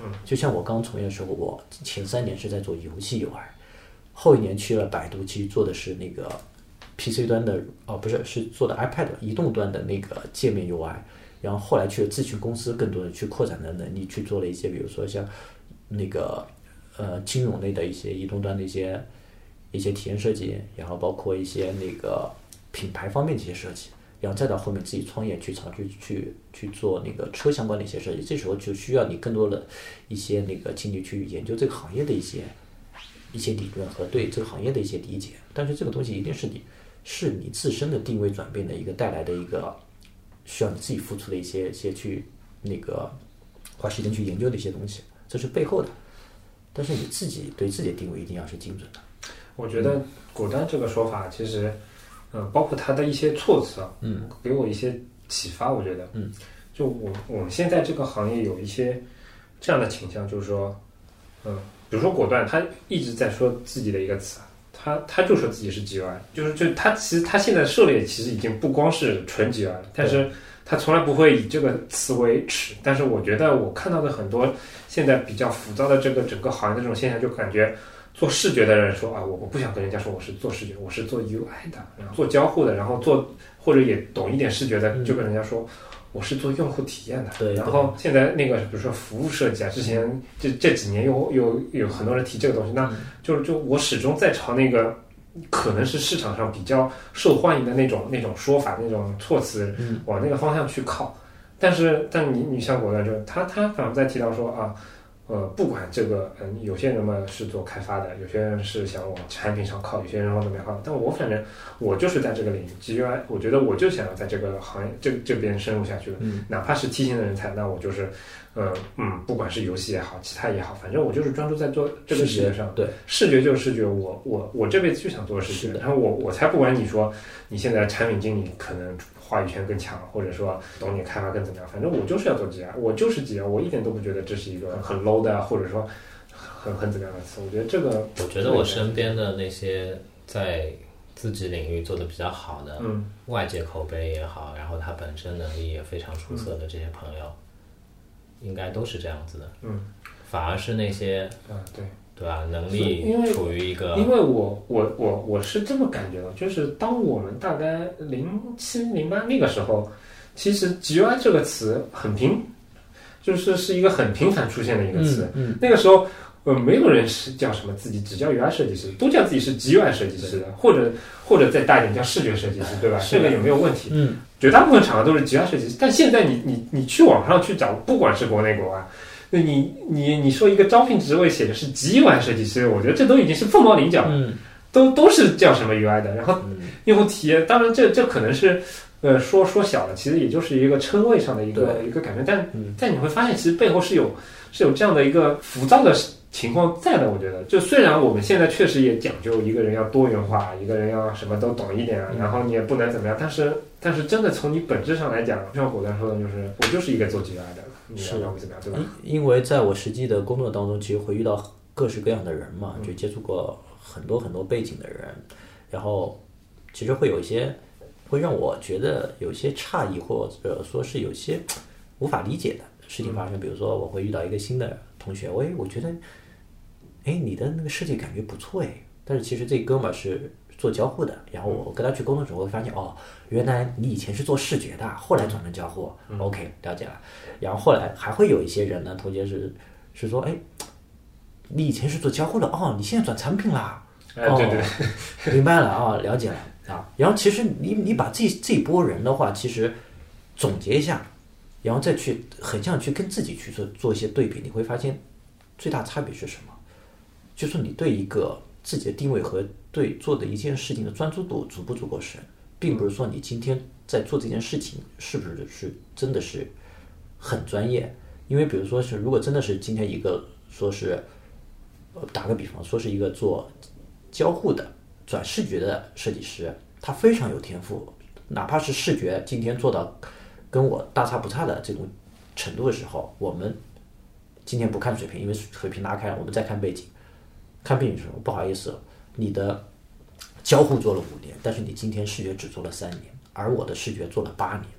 就像我刚从业的时候，我前3年是在做游戏 UI， 后1年去了百度，其实做的是那个 PC 端的，不是，是做的 iPad 移动端的那个界面 UI。然后后来去了咨询公司，更多的去扩展的能力，去做了一些，比如说像那个金融类的一些移动端的一些体验设计，然后包括一些那个品牌方面的一些设计，然后再到后面自己创业去做那个车相关的一些设计。这时候就需要你更多的一些那个精力去研究这个行业的一些理论和对这个行业的一些理解。但是这个东西一定是你自身的定位转变的一个带来的一个。需要你自己付出的一些去那个花时间去研究的一些东西，这是背后的。但是你自己对自己的定位一定要是精准的。 我觉得果断这个说法其实，包括他的一些措辞啊，给我一些启发。我觉得，就我们现在这个行业有一些这样的倾向，就是说，比如说果断，他一直在说自己的一个词。他就说自己是 GUI， 就他其实他现在涉猎其实已经不光是纯 GUI 了，但是他从来不会以这个词为耻。但是我觉得我看到的很多现在比较浮躁的这个整个行业的这种现象，就感觉做视觉的人说啊，我不想跟人家说我是做视觉，我是做 UI 的，然后做交互的，然后或者也懂一点视觉的，就跟人家说。我是做用户体验的， 对。 然后现在那个比如说服务设计啊，之前这几年有很多人提这个东西，那就我始终在朝那个可能是市场上比较受欢迎的那种说法、那种措辞往那个方向去靠。但你像果断，就他反复在提到说啊。不管这个，有些人嘛是做开发的，有些人是想往产品上靠，有些人往怎么样靠。但我反正我就是在这个领域 GUI， 我觉得我就想要在这个行业这边深入下去了。哪怕是 T 型的人才，那我就是，不管是游戏也好，其他也好，反正我就是专注在做这个视觉上。 对， 视觉就是视觉，我这辈子就想做视觉。然后我才不管你说你现在产品经理可能话语权更强，或者说懂你开发更怎么样，反正我就是要做 GUI， 我就是 GUI， 我一点都不觉得这是一个很 low 的，或者说很怎么样的词。我觉得这个， 我觉得我身边的那些在自己领域做的比较好的，外界口碑也好，然后他本身能力也非常出色的这些朋友，应该都是这样子的。反而是那些对吧？能力处于一个， 因为我是这么感觉的，就是当我们大概07、08那个时候，其实 GUI 这个词是一个很频繁出现的一个词。那个时候没有人是叫什么自己只叫 UI 设计师，都叫自己是 GUI 设计师的，或者再大一点叫视觉设计师，对吧？这个也没有问题。绝大部分场合都是 GUI 设计师，但现在你去网上去找，不管是国内国外。那你说一个招聘职位写的是 GUI 设计师，我觉得这都已经是凤毛麟角了，都是叫什么 UI 的。然后用户体验，当然这可能是说小了，其实也就是一个称谓上的一个改变，但你会发现其实背后是有这样的一个浮躁的情况在的。我觉得就虽然我们现在确实也讲究一个人要多元化，一个人要什么都懂一点，然后你也不能怎么样，但是真的从你本质上来讲，就像果断说的，就是我就是一个做 GUI 的，你要让我怎么样，对吧？ 因为在我实际的工作当中，其实会遇到各式各样的人嘛，就接触过很多背景的人，然后其实会有一些会让我觉得有些诧异，或者说是有些无法理解的事情发生。比如说我会遇到一个新的同学，我觉得你的那个设计感觉不错但是其实这哥们儿是做交互的，然后我跟他去沟通的时候，我会发现原来你以前是做视觉的，后来转成交互。OK， 了解了。然后后来还会有一些人呢，同学是说，你以前是做交互的，你现在转产品啦。 对， 明白了了解了啊。然后其实你把这一波人的话，其实总结一下，然后再去横向去跟自己去做一些对比，你会发现最大差别是什么？就是你对一个自己的定位和对做的一件事情的专注度足不足够深，并不是说你今天在做这件事情是不是真的是很专业。因为比如说是如果真的是今天一个说是打个比方，说是一个做交互的转视觉的设计师，他非常有天赋，哪怕是视觉今天做到跟我大差不差的这种程度的时候，我们今天不看水平，因为水平拉开了，我们再看背景。看背景的时候，不好意思，你的交互做了5年，但是你今天视觉只做了3年，而我的视觉做了8年，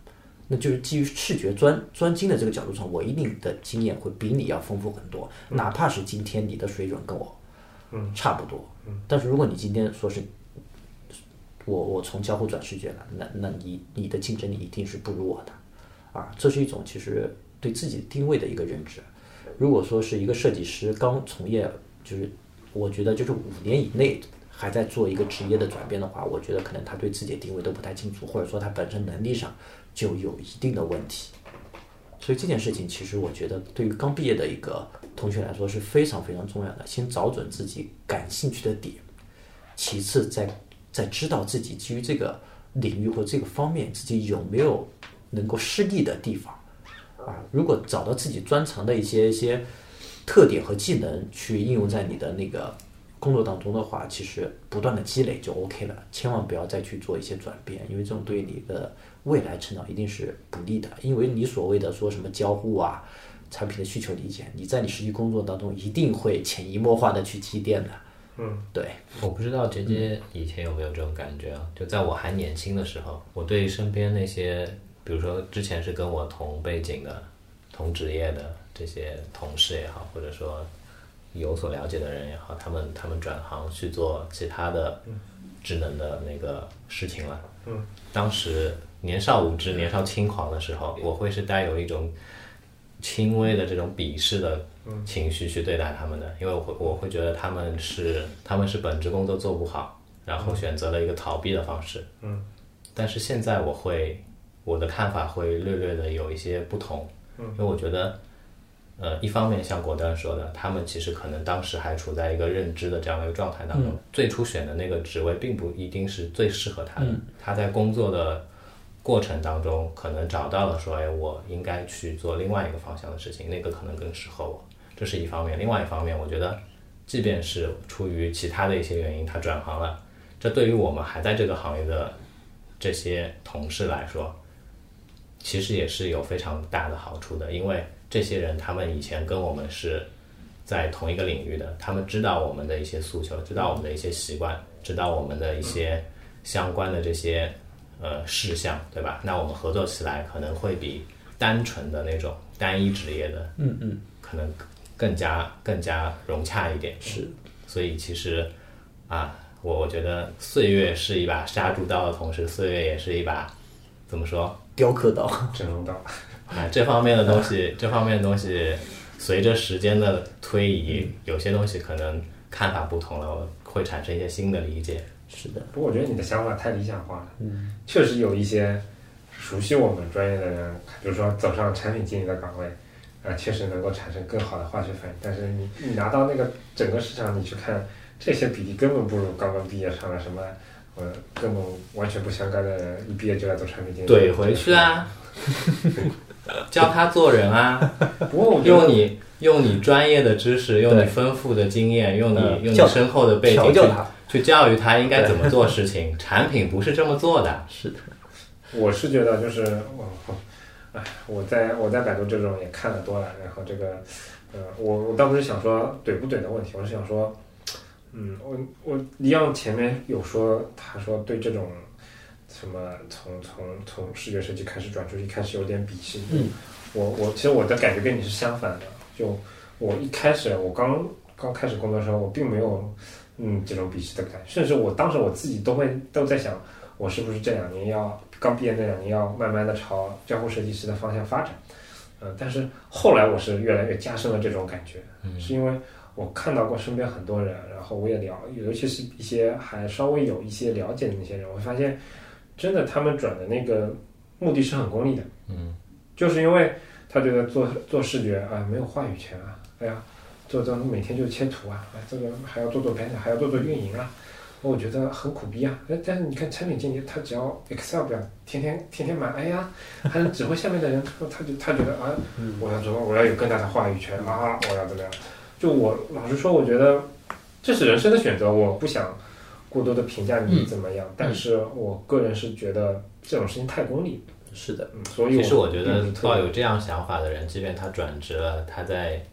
那就是基于视觉专精的这个角度上，我一定的经验会比你要丰富很多，哪怕是今天你的水准跟我差不多，但是如果你今天说是我从交互转视觉了，那你的竞争力一定是不如我的啊，这是一种其实对自己定位的一个认知。如果说是一个设计师刚从业，就是我觉得就是5年以内还在做一个职业的转变的话，我觉得可能他对自己的定位都不太清楚，或者说他本身能力上就有一定的问题。所以这件事情其实我觉得对于刚毕业的一个同学来说是非常非常重要的，先找准自己感兴趣的点，其次再知道自己基于这个领域或这个方面自己有没有能够施力的地方啊。如果找到自己专长的一些特点和技能去应用在你的那个工作当中的话，其实不断的积累就 OK 了，千万不要再去做一些转变，因为这种对你的未来成长一定是不利的。因为你所谓的说什么交互啊、产品的需求理解，你在你实际工作当中一定会潜移默化的去积淀的。对。 我不知道杰杰以前有没有这种感觉啊？就在我还年轻的时候，我对身边那些，比如说之前是跟我同背景的、同职业的这些同事也好，或者说有所了解的人也好，他们转行去做其他的智能的那个事情了。当时年少无知、年少轻狂的时候，我会是带有一种轻微的这种鄙视的情绪去对待他们的，因为我会觉得他们是本职工作做不好，然后选择了一个逃避的方式。但是现在我的看法会略略的有一些不同，因为我觉得一方面像果断说的，他们其实可能当时还处在一个认知的这样的一个状态当中，最初选的那个职位并不一定是最适合他的，他在工作的过程当中可能找到了说，我应该去做另外一个方向的事情，那个可能更适合我，这是一方面。另外一方面，我觉得即便是出于其他的一些原因他转行了，这对于我们还在这个行业的这些同事来说，其实也是有非常大的好处的，因为这些人他们以前跟我们是在同一个领域的，他们知道我们的一些诉求，知道我们的一些习惯，知道我们的一些相关的这些事项，对吧？那我们合作起来可能会比单纯的那种单一职业的可能更加融洽一点。 是， 所以其实我觉得岁月是一把杀猪刀的同时，岁月也是一把怎么说雕刻刀、 整容刀。 这方面的东西随着时间的推移，有些东西可能看法不同了，会产生一些新的理解。 是的。 不过我觉得你的想法太理想化了。确实有一些熟悉我们专业的人，比如说走上产品经理的岗位，确实能够产生更好的化学反应。但是你拿到那个整个市场，你去看这些比例，根本不如刚刚毕业上了什么根本完全不相干的人，一毕业就来做产品经理。 怼回去啊！教他做人啊！ 不过我用你专业的知识，用你丰富的经验，用你深厚的背景去教育他应该怎么做事情。产品不是这么做的。 是的。 我是觉得就是我在百度这种也看得多了，然后这个我倒不是想说怼不怼的问题，我是想说我李阳前面有说，他说对这种什么从视觉设计开始转出去，开始有点鄙视。其实我的感觉跟你是相反的。就我一开始我刚开始工作的时候，我并没有这种鄙视的感觉，甚至我当时我自己都在想，我是不是这2年刚毕业那2年要慢慢的朝交互设计师的方向发展。但是后来我是越来越加深了这种感觉，是因为我看到过身边很多人，然后我也尤其是一些还稍微有一些了解的那些人，我会发现真的他们转的那个目的是很功利的。就是因为他觉得做视觉没有话语权啊，哎呀做每天就切图啊，这个还要做编辑，还要做运营啊，我觉得很苦逼啊。但是你看产品经理，他只要 Excel 表天天满，哎呀，还能指挥下面的人，他觉得我要有更大的话语权啊，我要怎么样？就我老实说，我觉得这是人生的选择，我不想过多的评价你怎么样，但是我个人是觉得这种事情太功利。 是的。 所以其实我觉得抱有这样想法的人，即便他转职了，他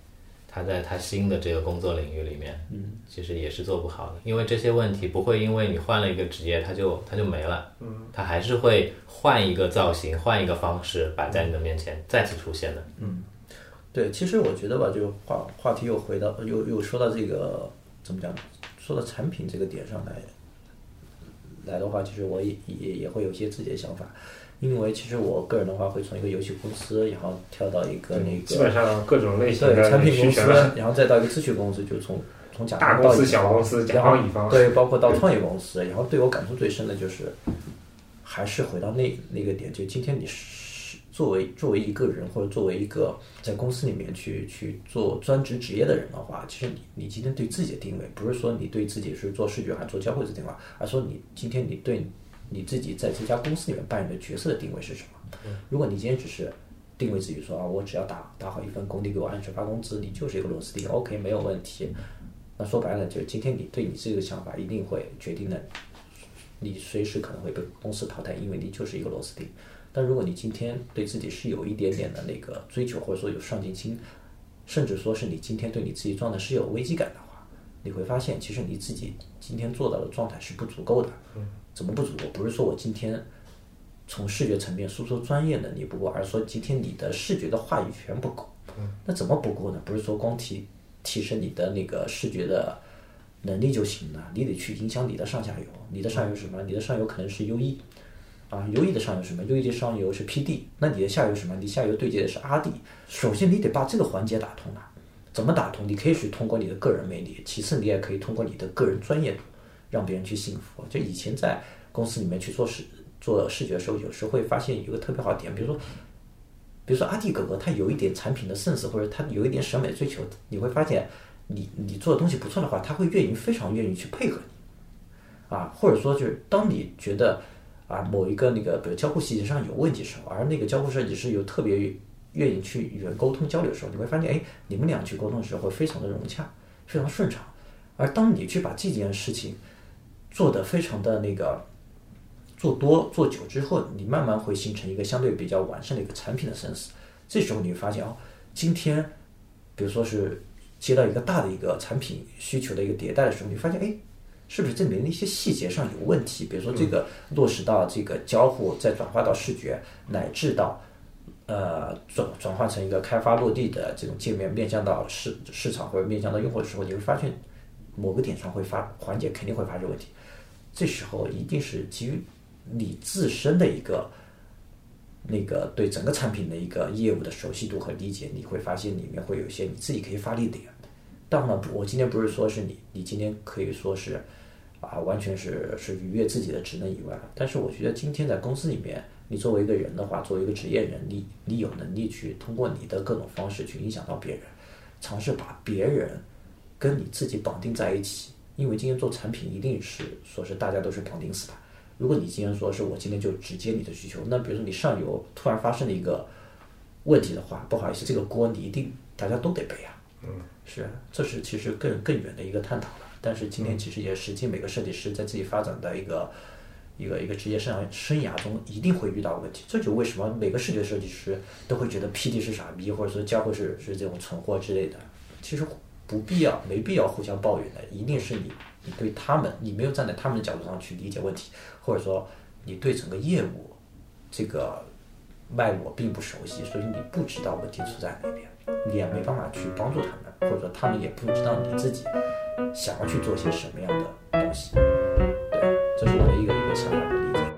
他在他新的这个工作领域里面，其实也是做不好的，因为这些问题不会因为你换了一个职业它就没了，它还是会换一个造型，换一个方式摆在你的面前再次出现的。 对，其实我觉得吧，就话题又回到又说到这个怎么讲，说到产品这个点上来的话，其实我也会有一些自己的想法。因为其实我个人的话，会从一个游戏公司，然后跳到一个那个基本上各种类型的产品公司，然后再到一个咨询公司，就从甲方到乙方， 大公司、小公司、甲方、乙方， 对，包括到创业公司。然后对我感触最深的就是，还是回到那个点，就今天你是作为一个人，或者作为一个在公司里面去做专职职业的人的话，其实你今天对自己的定位，不是说你对自己是做视觉还是做交互的定位，而说你今天你对你自己在这家公司里面扮演的角色的定位是什么？如果你今天只是定位自己说我只要打好一份工，你给我按时发工资，你就是一个螺丝钉 ，OK 没有问题。那说白了，就是今天你对你这个想法一定会决定了你随时可能会被公司淘汰，因为你就是一个螺丝钉。但如果你今天对自己是有一点点的那个追求，或者说有上进心，甚至说是你今天对你自己状态是有危机感的话，你会发现其实你自己今天做到的状态是不足够的。怎么不足够？不是说我今天从视觉层面输出专业能力不够，而是说今天你的视觉的话语权不够。那怎么不够呢？不是说光提升你的那个视觉的能力就行了，你得去影响你的上下游。你的上游是什么？你的上游可能是 UE 啊 ，UE 的上游是什么 ？UE 的上游是 PD， 那你的下游是什么？你下游对接的是 RD。首先你得把这个环节打通了。怎么打通？你可以去通过你的个人魅力，其次你也可以通过你的个人专业度，让别人去信服。就以前在公司里面去做视觉的时候，有时候会发现有一个特别好的点，比如说阿弟哥哥他有一点产品的 sense， 或者他有一点审美追求，你会发现你做的东西不错的话，他会非常愿意去配合你啊，或者说就是当你觉得某一个那个比如交互细节上有问题的时候，而那个交互设计师有特别愿意去与人沟通交流的时候，你会发现你们俩去沟通的时候会非常的融洽，非常顺畅。而当你去把这件事情做得非常的那个做久之后，你慢慢会形成一个相对比较完善的一个产品的 sense。这时候你会发现今天比如说是接到一个大的一个产品需求的一个迭代的时候，你发现是不是这里面的一些细节上有问题？比如说这个落实到这个交互，再转化到视觉，乃至到转换成一个开发落地的这种界面，面向到市场或者面向到用户的时候，你会发现某个点上环节肯定会发生问题。这时候一定是基于你自身的一个那个对整个产品的一个业务的熟悉度和理解，你会发现里面会有一些你自己可以发力的点。当然我今天不是说是你今天可以说是完全是逾越自己的职能以外，但是我觉得今天在公司里面，你作为一个人的话，作为一个职业人，你有能力去通过你的各种方式去影响到别人，尝试把别人跟你自己绑定在一起。因为今天做产品一定是说是大家都是绑定死的。如果你今天说是我今天就只接你的需求，那比如说你上游突然发生了一个问题的话，不好意思，这个锅你一定大家都得背啊。是，这是其实更远的一个探讨了。但是今天其实也实际每个设计师在自己发展的一个职业生涯中一定会遇到问题。这就为什么每个视觉设计师都会觉得 PD 是傻逼，或者说交互是这种蠢货之类的。其实没必要互相抱怨的，一定是你对他们，你没有站在他们的角度上去理解问题，或者说你对整个业务这个脉络并不熟悉，所以你不知道问题出在哪边，你也没办法去帮助他们，或者说他们也不知道你自己想要去做些什么样的东西。对，这是我的一个想法和理解。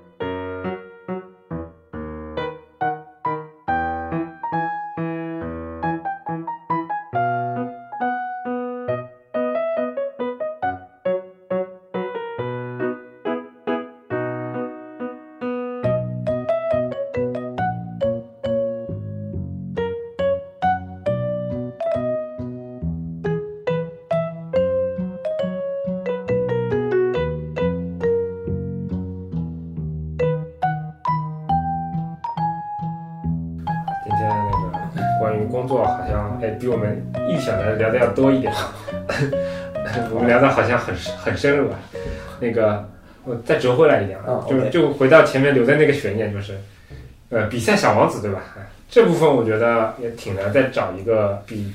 工作好像比我们预想的聊的要多一点啊，我们聊的好像很深入啊。那个我再折回来一点啊，就回到前面留的那个悬念，就是比赛小王子对吧？这部分我觉得也挺难再找一个比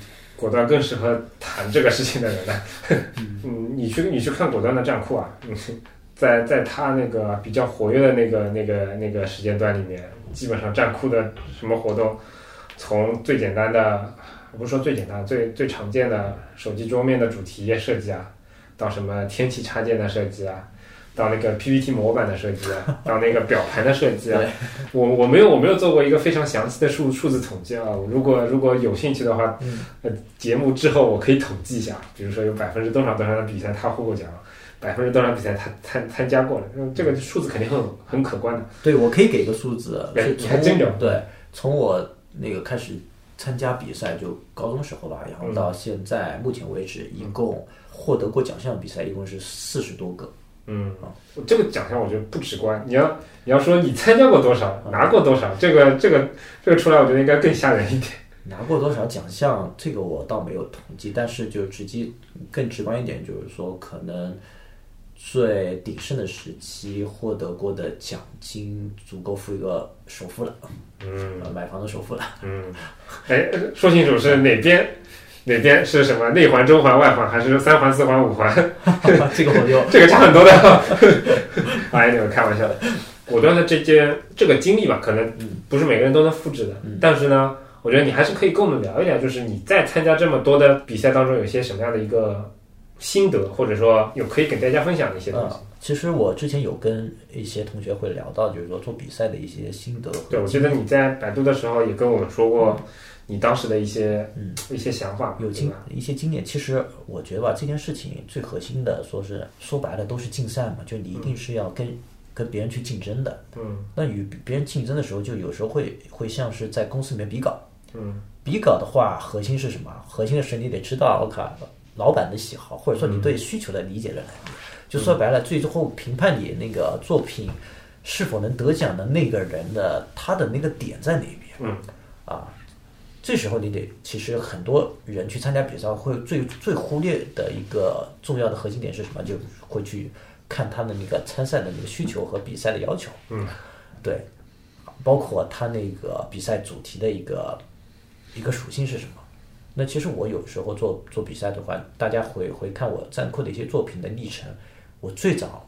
果断更适合谈这个事情的人呢。你去看果断的站酷啊，在他那个比较活跃的那个时间段里面，基本上站酷的什么活动，从最简单的，不是说最简单，最常见的手机桌面的主题设计啊，到什么天气插件的设计啊，到那个 PPT 模板的设计啊，到那个表盘的设计啊，我没有做过一个非常详细的数字统计啊。如果有兴趣的话，节目之后我可以统计一下，比如说有多少的比赛他获过奖，多少比赛他参加过了，这个数字肯定很可观的。 对，我可以给个数字， 你还真有。 对，从我那个开始参加比赛，就高中时候吧，然后到现在目前为止，一共获得过奖项的比赛一共是40多个。 这个奖项我觉得不直观。你要说你参加过多少，拿过多少，这个出来，我觉得应该更吓人一点。 拿过多少奖项，这个我倒没有统计，但是就更直观一点，就是说可能最鼎盛的时期获得过的奖金足够付一个首付了。买房的首付了。 说清楚是哪边是什么？内环、中环、外环，还是3环、4环、5环？ 这个我就这个差很多的。哎，那个开玩笑的。果断的这个经历吧，可能不是每个人都能复制的。但是呢，我觉得你还是可以跟我们聊一聊，就是你在参加这么多的比赛当中，有些什么样的一个心得，或者说可以给大家分享的一些东西。 其实我之前有跟一些同学会聊到，就是说做比赛的一些心得。 对，我记得你在百度的时候也跟我们说过。你当时的一些想法， 一些经验。其实我觉得吧，这件事情最核心的，说白了都是竞赛嘛，就你一定是要跟别人去竞争的。那与别人竞争的时候，就有时候会像是在公司里面比稿。比稿的话，核心是什么？核心的是你得知道老板的喜好，或者说你对需求的理解的能力。就说白了，最后评判你那个作品是否能得奖的那个人的他的那个点在哪边？这时候其实很多人去参加比赛会最忽略的一个重要的核心点是什么？就会去看他的那个参赛的那个需求和比赛的要求。对，包括他那个比赛主题的一个属性是什么？那其实我有时候做比赛的话，大家会看我站酷的一些作品的历程。我最早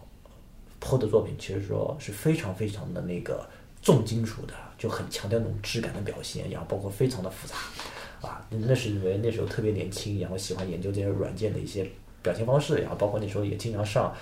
PO的作品其实说是非常非常的那个重金属的，就很强调那种质感的表现，然后包括非常的复杂那是因为那时候特别年轻，然后喜欢研究这些软件的一些表现方式，然后包括那时候也经常上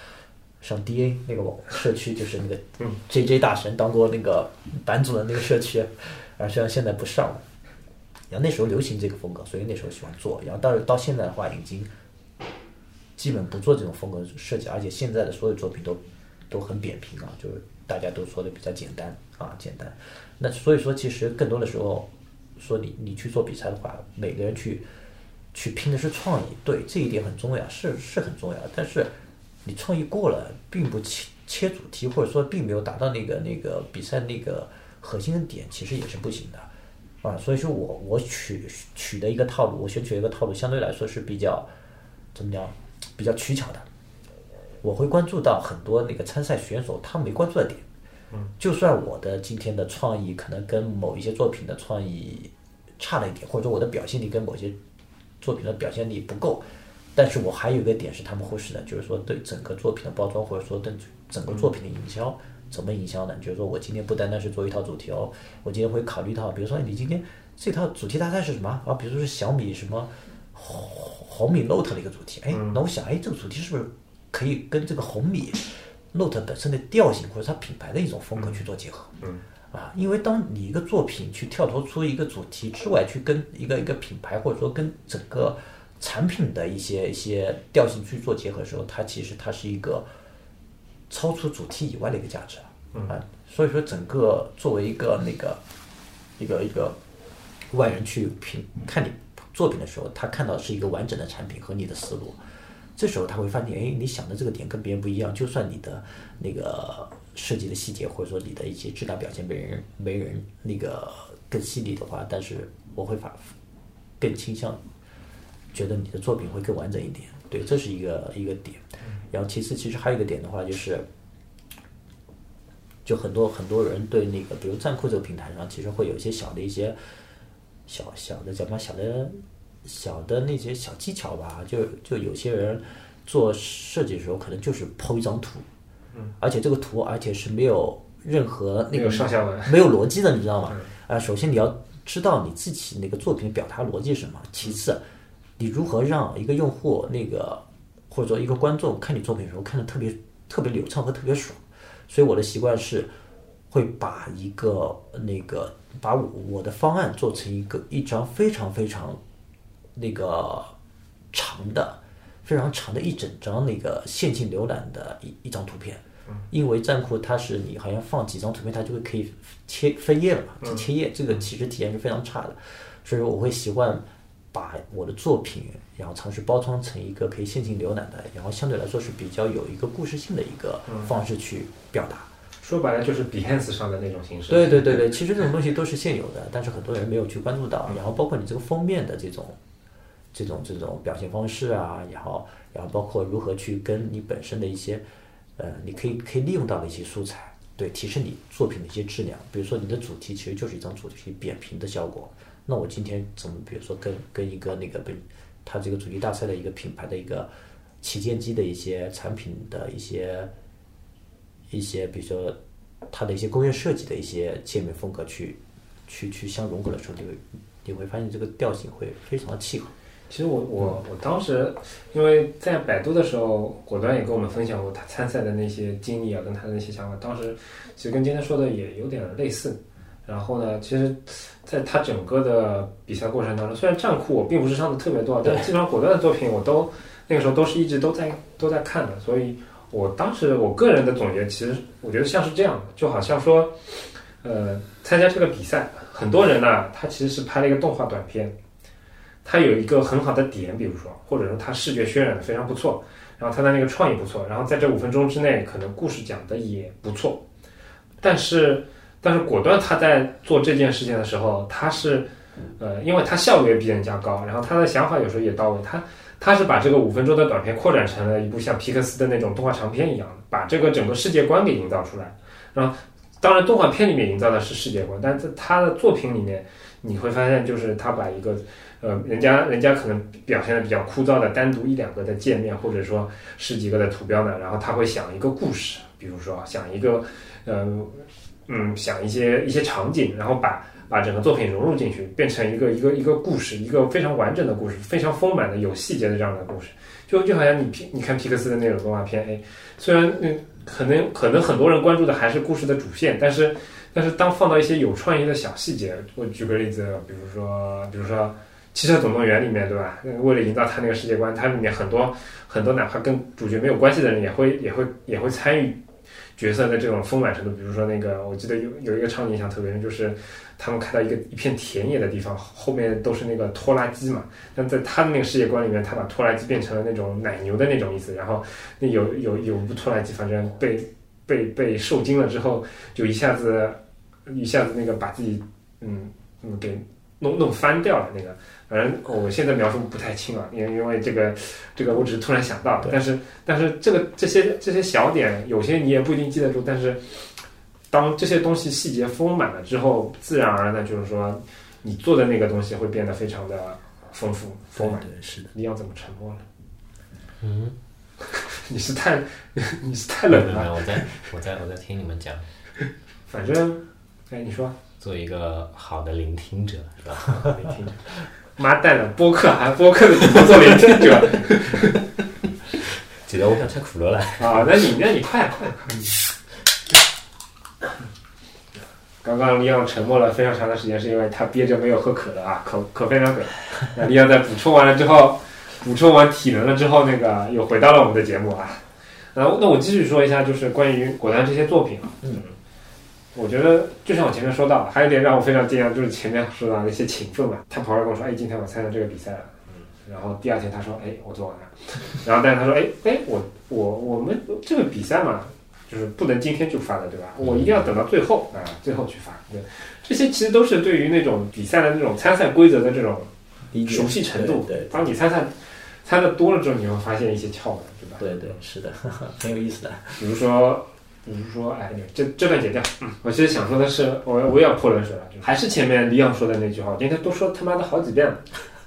DA 那个社区，就是那个 JJ 大神当过那个版主的那个社区，虽然现在不上了。然后那时候流行这个风格，所以那时候喜欢做。然后到现在的话，已经基本不做这种风格设计，而且现在的所有作品都很扁平就是大家都说的比较简单。那所以说，其实更多的时候说你去做比赛的话，每个人去拼的是创意，对，这一点很重要，是很重要。但是你创意过了，并不切主题，或者说并没有达到那个比赛那个核心的点，其实也是不行的。所以说我取的一个套路，我选取一个套路，相对来说是比较比较取巧的。我会关注到很多那个参赛选手他没关注的点。就算我的今天的创意可能跟某一些作品的创意差了一点，或者说我的表现力跟某些作品的表现力不够，但是我还有一个点是他们忽视的，就是说对整个作品的包装，或者说对整个作品的营销。怎么营销呢？就是说我今天不单单是做一套主题我今天会考虑到，比如说你今天这套主题大赛是什么比如说是小米什么红米 Note 的一个主题，那我想这个主题是不是可以跟这个红米 Note 本身的调性或者它品牌的一种风格去做结合？因为当你一个作品去跳脱出一个主题之外，去跟一个品牌或者说跟整个产品的一些调性去做结合的时候，它其实它是一个超出主题以外的一个价值所以说整个作为一个外人去看你作品的时候，他看到是一个完整的产品和你的思路，这时候他会发现你想的这个点跟别人不一样，就算你的那个设计的细节或者说你的一些质量表现没人那个更细腻的话，但是我会更倾向觉得你的作品会更完整一点。对，这是一个点。然后其次，其实还有一个点的话，就很多人对那个，比如站酷这个平台上，其实会有一些小的小的那些小技巧吧，就有些人做设计的时候可能就是抛一张图，而且这个图而且是没有任何那没有上下文， 没有逻辑的，你知道吗？首先你要知道你自己那个作品表达逻辑是什么，其次你如何让一个用户那个或者说一个观众看你作品的时候看得特别流畅和特别爽。所以我的习惯是会把把我的方案做成一张非常非常非常长的一整张那个线性浏览的一张图片。因为站酷它是你好像放几张图片，它就会可以分页了嘛，切页，这个其实体验是非常差的。所以我会习惯把我的作品，然后尝试包装成一个可以线性浏览的，然后相对来说是比较有一个故事性的一个方式去表达。 说白了就是 Behance 上的那种形式。 对，其实这种东西都是现有的，但是很多人没有去关注到。然后包括你这个封面的这种表现方式啊，然后包括如何去跟你本身的一些你可以利用到的一些素材，对，提升你作品的一些质量。比如说你的主题其实就是一张主题扁平的效果，那我今天怎么比如说跟一个它这个主题大赛的一个品牌的一个旗舰机的一些产品的一些比如说它的一些工业设计的一些界面风格去相融合的时候，你会发现这个调性会非常的契合。 其实我当时因为在百度的时候，果断也跟我们分享过他参赛的那些经历啊，跟他的那些想法，当时其实跟今天说的也有点类似。然后呢，其实在他整个的比赛过程当中，虽然站酷我并不是上的特别多，但基本上果断的作品我都那个时候都是一直都在看的。所以我当时我个人的总结，其实我觉得像是这样的，就好像说参加这个比赛，很多人呢他其实是拍了一个动画短片，他有一个很好的点，比如说或者说他视觉渲染的非常不错，然后他的那个创意不错，然后在这5分钟之内可能故事讲的也不错，但是果断他在做这件事情的时候，他是因为他效率也比人家高，然后他的想法有时候也到位，他是把这个5分钟的短片扩展成了一部像皮克斯的那种动画长片一样的，把这个整个世界观给营造出来。然后当然动画片里面营造的是世界观，但在他的作品里面你会发现，就是他把一个人家可能表现的比较枯燥的单独1、2个的界面，或者说10几个的图标呢，然后他会想一个故事，比如说想一个想一些场景，然后把整个作品融入进去，变成一个故事，一个非常完整的故事，非常丰满的有细节的这样的故事。就好像你看皮克斯的那种动画片，虽然可能很多人关注的还是故事的主线，但是当放到一些有创意的小细节，我举个例子，比如说汽车总动员里面，对吧？为了营造它那个世界观，它里面很多哪怕跟主角没有关系的人也会参与角色的这种丰满程度。比如说那个，我记得有一个场景印象特别深，就是他们开到一片田野的地方，后面都是那个拖拉机嘛。但在他的那个世界观里面，他把拖拉机变成了那种奶牛的那种意思。然后那有部拖拉机，反正被受惊了之后，就一下子那个把自己给弄翻掉了那个。反正我现在描述不太清啊，因为这个我只是突然想到的。但是这些小点，有些你也不一定记得住，但是当这些东西细节丰满了之后，自然而然的就是说你做的那个东西会变得非常的丰富丰满。 对，是的。 李阳怎么沉默了？你是太冷了。 我在听你们讲。 反正你说做一个好的聆听者是吧？ 聆听者。妈蛋了，播客的地方做聆听者。 记得我想吃可乐了啊！那你快！刚刚李阳沉默了非常长的时间，是因为他憋着没有喝可乐啊，口非常渴。那李阳在补充完体能了之后，那个又回到了我们的节目啊。那我继续说一下，就是关于果断这些作品啊。我觉得就像我前面说到，还有一点让我非常惊讶，就是前面说到的一些勤奋嘛。他跑来跟我说：“今天我参加这个比赛了。”然后第2天他说：“我做完了。”然后但是他说：“我们这个比赛嘛，就是不能今天就发的，对吧？我一定要等到最后去发。”对，这些其实都是对于那种比赛的那种参赛规则的这种熟悉程度。 对， 当你参的多了之后，你会发现一些窍门，对吧？ 对，是的，很有意思的。 比如说，这段剪掉。我其实想说的是，我也要泼冷水了，还是前面李阳说的那句话，我今天都说他妈的好几遍了。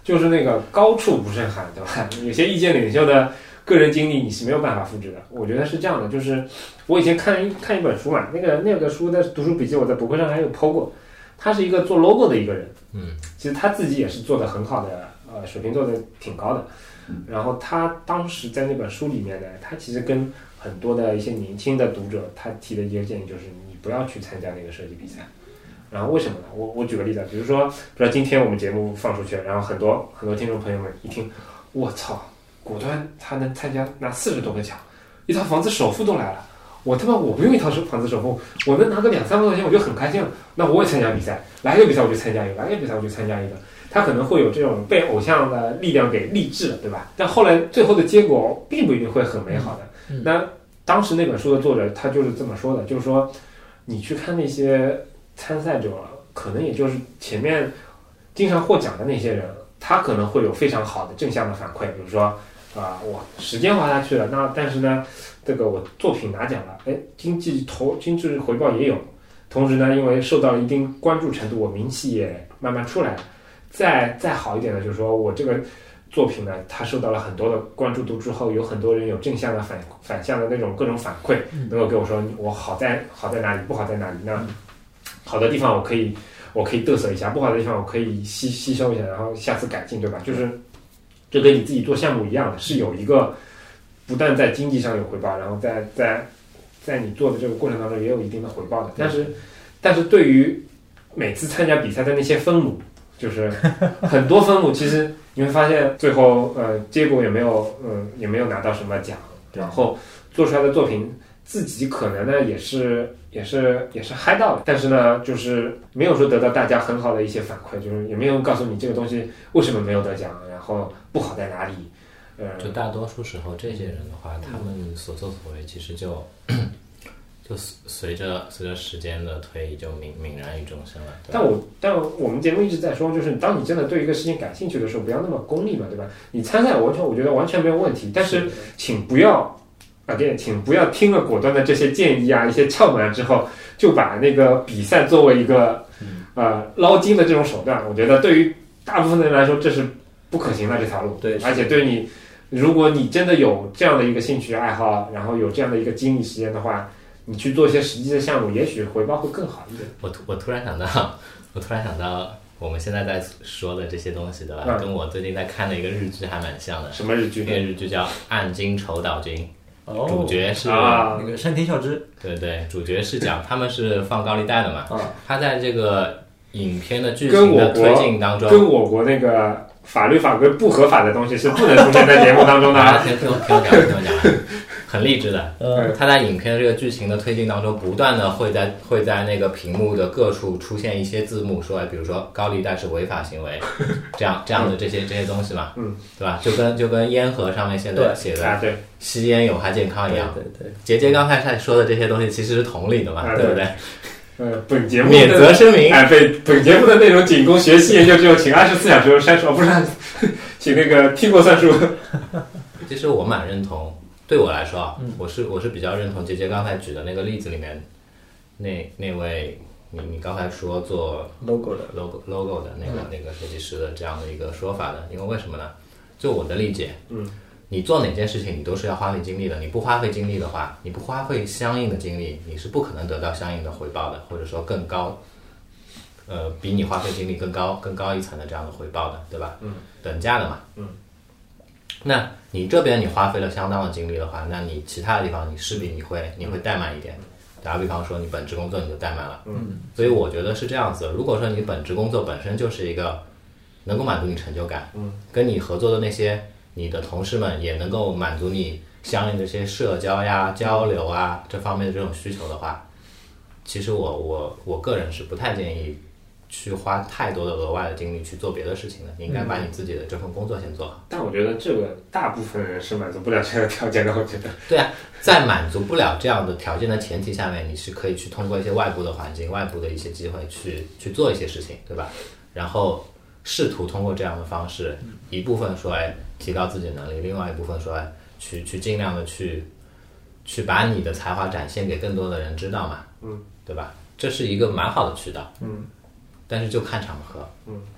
就是那个高处不胜寒，对吧？有些意见领袖的个人经历你是没有办法复制的。我觉得是这样的，就是我以前看一本书嘛，那个书的读书笔记我在博客上还有 po 过，他是一个做 logo 的一个人，其实他自己也是做的很好的，水平做的挺高的。然后他当时在那本书里面呢，他其实跟很多的一些年轻的读者，他提的一个建议就是你不要去参加那个设计比赛。然后为什么呢？我举个例子，比如说今天我们节目放出去，然后很多听众朋友们一听，我操，果断他能参加拿40多个奖，一套房子首付都来了，我不用一套房子首付，我能拿个2-3万块钱我就很开心了。那我也参加比赛，来个比赛我就参加一个，来个比赛我就参加一个。他可能会有这种被偶像的力量给励志了，对吧？但后来最后的结果并不一定会很美好的。那当时那本书的作者他就是这么说的，就是说你去看那些参赛者，可能也就是前面经常获奖的那些人，他可能会有非常好的正向的反馈，比如说我时间花下去了，那但是呢，这个我作品拿奖了，经济回报也有，同时呢，因为受到了一定关注程度，我名气也慢慢出来了。再好一点的，就是说我这个作品呢，它受到了很多的关注度之后，有很多人有正向的反向的那种各种反馈，能够给我说我好在哪里，不好在哪里。那好的地方我可以嘚瑟一下，不好的地方我可以吸收一下，然后下次改进，对吧？就是这跟你自己做项目一样的，是有一个不但在经济上有回报，然后在你做的这个过程当中也有一定的回报的。但是对于每次参加比赛的那些分母，就是很多分母，其实你会发现最后结果也没有拿到什么奖，然后做出来的作品自己可能呢也是嗨到了，但是呢就是没有说得到大家很好的一些反馈，就是也没有告诉你这个东西为什么没有得奖，然后不好在哪里。 就大多数时候这些人的话，他们所作所为其实就随着时间的推移就泯然于众生了。 但我们节目一直在说，就是当你真的对一个事情感兴趣的时候，不要那么功利嘛，对吧？你参赛我觉得完全没有问题，但是请不要听了果断的这些建议啊，一些窍门之后，就把那个比赛作为一个捞金的这种手段。我觉得对于大部分的人来说，这是不可行的这条路。 对， 而且对你，如果你真的有这样的一个兴趣爱好，然后有这样的一个精力时间的话，你去做一些实际的项目，也许回报会更好一点。 我突然想到，我们现在在说的这些东西，对吧？跟我最近在看的一个日剧还蛮像的。 什么日剧？ 那个日剧叫《暗金丑岛君》，主角是那个山田孝之。 对，主角是讲他们是放高利贷的嘛。他在这个影片的剧跟情的推进当中， 跟我国那个法律法规不合法的东西是不能出现在节目当中的。 听我讲。很励志的，他在影片的这个剧情的推进当中，不断的会在那个屏幕的各处出现一些字幕，说，比如说高利贷是违法行为，这样的这些东西嘛，对吧？就跟烟盒上面现在写的吸烟有害健康一样， 对。 杰杰刚才说的这些东西其实是同理的嘛，对不对？ 本节目免责声明， 本节目的内容仅供学习研究之用，请24小时删除，不是，请那个听过算数。 其实我蛮认同。对我来说啊，我是比较认同杰杰刚才举的那个例子里面那位你刚才说做 logo 的那个设计师的这样的一个说法的，因为为什么呢？就我的理解，你做哪件事情你都是要花费精力的，你不花费精力的话，你不花费相应的精力，你是不可能得到相应的回报的，或者说更高，比你花费精力更高一层的这样的回报的，对吧？等价的嘛。那你这边你花费了相当的精力的话，那你其他的地方你势必你会怠慢一点。打比方说你本职工作你就怠慢了，所以我觉得是这样子。如果说你本职工作本身就是一个能够满足你成就感，跟你合作的那些你的同事们也能够满足你相应的这些社交呀、交流啊这方面的这种需求的话，其实我个人是不太建议去花太多的额外的精力去做别的事情的，你应该把你自己的这份工作先做好。 但我觉得这个大部分人是满足不了这个条件的，我觉得。 对啊，在满足不了这样的条件的前提下面，你是可以去通过一些外部的环境、外部的一些机会去做一些事情，对吧？然后试图通过这样的方式，一部分说提高自己的能力，另外一部分说去尽量的去把你的才华展现给更多的人知道嘛， 嗯， 对吧？这是一个蛮好的渠道，嗯，但是就看场合， 嗯，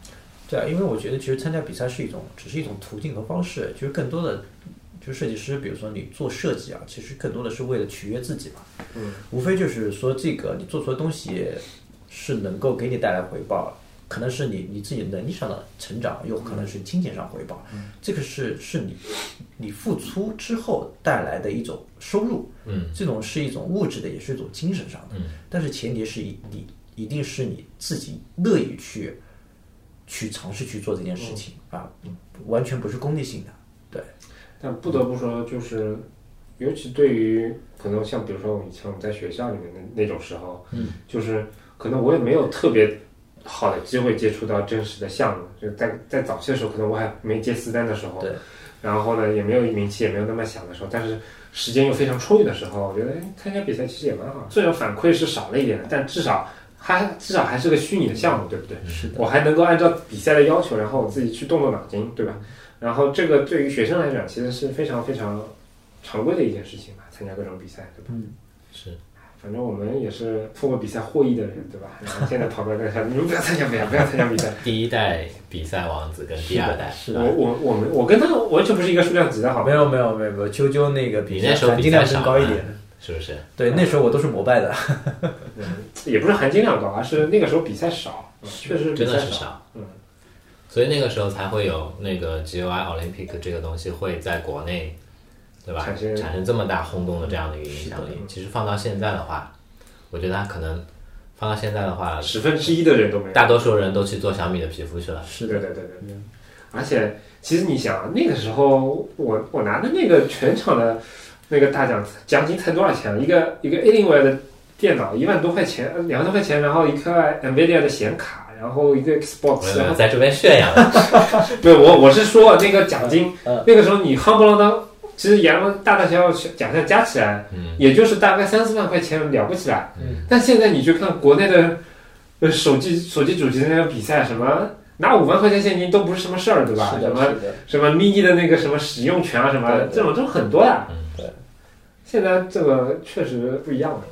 对啊，因为我觉得其实参加比赛只是一种途径和方式，就是更多的就是设计师，比如说你做设计啊，其实更多的是为了取悦自己嘛。无非就是说这个你做出的东西是能够给你带来回报，可能是你自己能力上的成长，又可能是金钱上回报。这个是你付出之后带来的一种收入。这种是一种物质的，也是一种精神上的。但是前提是你一定是你自己乐意去尝试去做这件事情啊，完全不是功利性的。对。 但不得不说，就是尤其对于可能像比如说以前我们在学校里面的那种时候，就是可能我也没有特别好的机会接触到真实的项目，就在早期的时候，可能我还没接私单的时候， 对， 然后呢也没有名气，也没有那么响的时候，但是时间又非常充裕的时候，我觉得参加比赛其实也蛮好，虽然反馈是少了一点，但至少还是个虚拟的项目，对不对？ 是的， 我还能够按照比赛的要求，然后我自己去动动脑筋，对吧？然后这个对于学生来讲，其实是非常非常常规的一件事情吧，参加各种比赛，对吧？ 是。 反正我们也是通过比赛获益的人，对吧？然后现在跑过来跟他说：“你们不要参加比赛。” 第一代比赛王子跟第二代， 是的。 我跟他完全不是一个数量级的，好吗？ 没有，啾啾那个比赛那时候含金量更高一点， 是不是？ 对，那时候我都是膜拜的。 也不是含金量高，而是那个时候比赛少，确实真的是少。所以那个时候才会有那个 GOI Olympic 这个东西会在国内。对吧？产生这么大轰动的这样的一个影响力，其实放到现在的话，我觉得它可能放到现在的话 1/10的人都没有， 大多数人都去做小米的皮肤去了。 是的， 对。而且其实你想，那个时候我拿的那个全场的那个大奖金才多少钱？一个 Alienware 的电脑1万多块钱，2万多块钱，然后一个 NVIDIA 的显卡，然后一个 Xbox， 然后在这边炫耀。 对，我是说那个奖金，那个时候你夯不啷当。其实大小奖项加起来，也就是大概3-4万块钱了不起了。但现在你去看国内的手机主机的那个比赛，什么拿5万块钱现金都不是什么事儿，对吧？什么 mini 的那个什么使用权啊，什么这种很多呀。 对， 现在这个确实不一样了。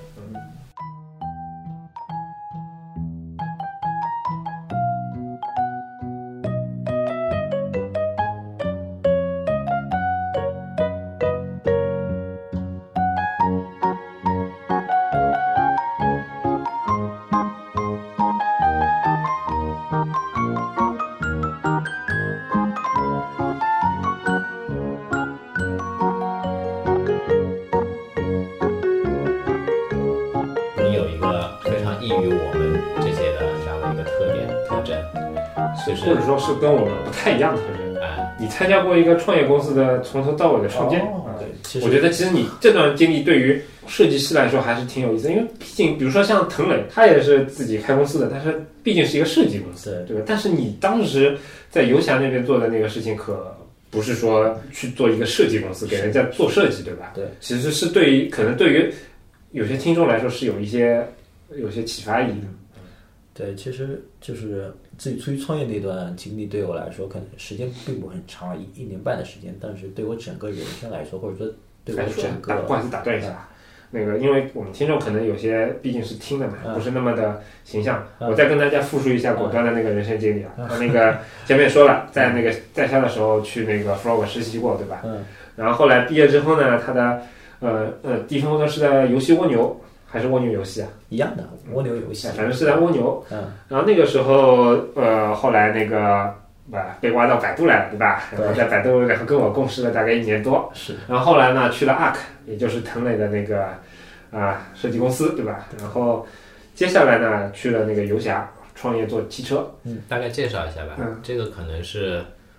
或者说是跟我们不太一样的特征。你参加过一个创业公司的从头到尾的创建，对，我觉得其实你这段经历对于设计师来说还是挺有意思的，因为毕竟比如说像滕磊，他也是自己开公司的，但是毕竟是一个设计公司，对吧？但是你当时在游侠那边做的那个事情，可不是说去做一个设计公司给人家做设计，对吧？对，其实是可能对于有些听众来说是有些启发意义的。 对，其实就是自己出去创业那段经历，对我来说可能时间并不很长，一年半的时间，但是对我整个人生来说，或者说对我整个， 不好意思打断一下，那个因为我们听众可能有些毕竟是听的嘛，不是那么的形象，我再跟大家复述一下果端的那个人生经历啊。他那个前面说了，在那个在校的时候去那个 Frog 实习过，对吧？然后后来毕业之后呢，他的第一份工作是在游戏蜗牛。还是蜗牛游戏啊， 一样的蜗牛游戏， 反正是在蜗牛。然后那个时候，后来那个被挖到百度来了，对吧？然后在百度，然后跟我共事了大概1年多。 是。 然后后来呢，去了 ARK， 也就是滕磊的那个设计公司，对吧？然后接下来呢，去了那个游侠创业做汽车。 大概介绍一下吧。这个可能是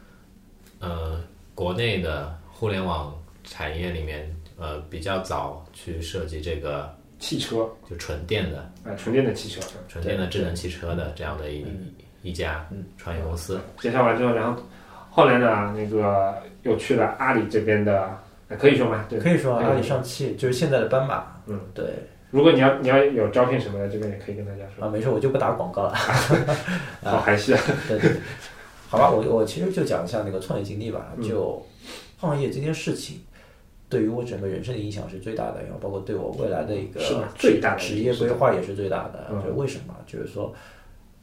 国内的互联网产业里面比较早去设计这个。 汽车就纯电的纯电的汽车， 纯电的智能汽车的这样的一家创业公司。 介绍完之后，然后后来呢，那个又去了阿里这边的，可以说吗？对， 可以说阿里上汽就是现在的斑马。对。 如果你要有招聘什么的，这边也可以跟大家说。 没事，我就不打广告了。 好含蓄啊。 对。好吧，我其实就讲一下那个创业经历吧。就创业这件事情。对于我整个人生的影响是最大的，然后包括对我未来的一个最大的职业规划也是最大的。就为什么？就是说，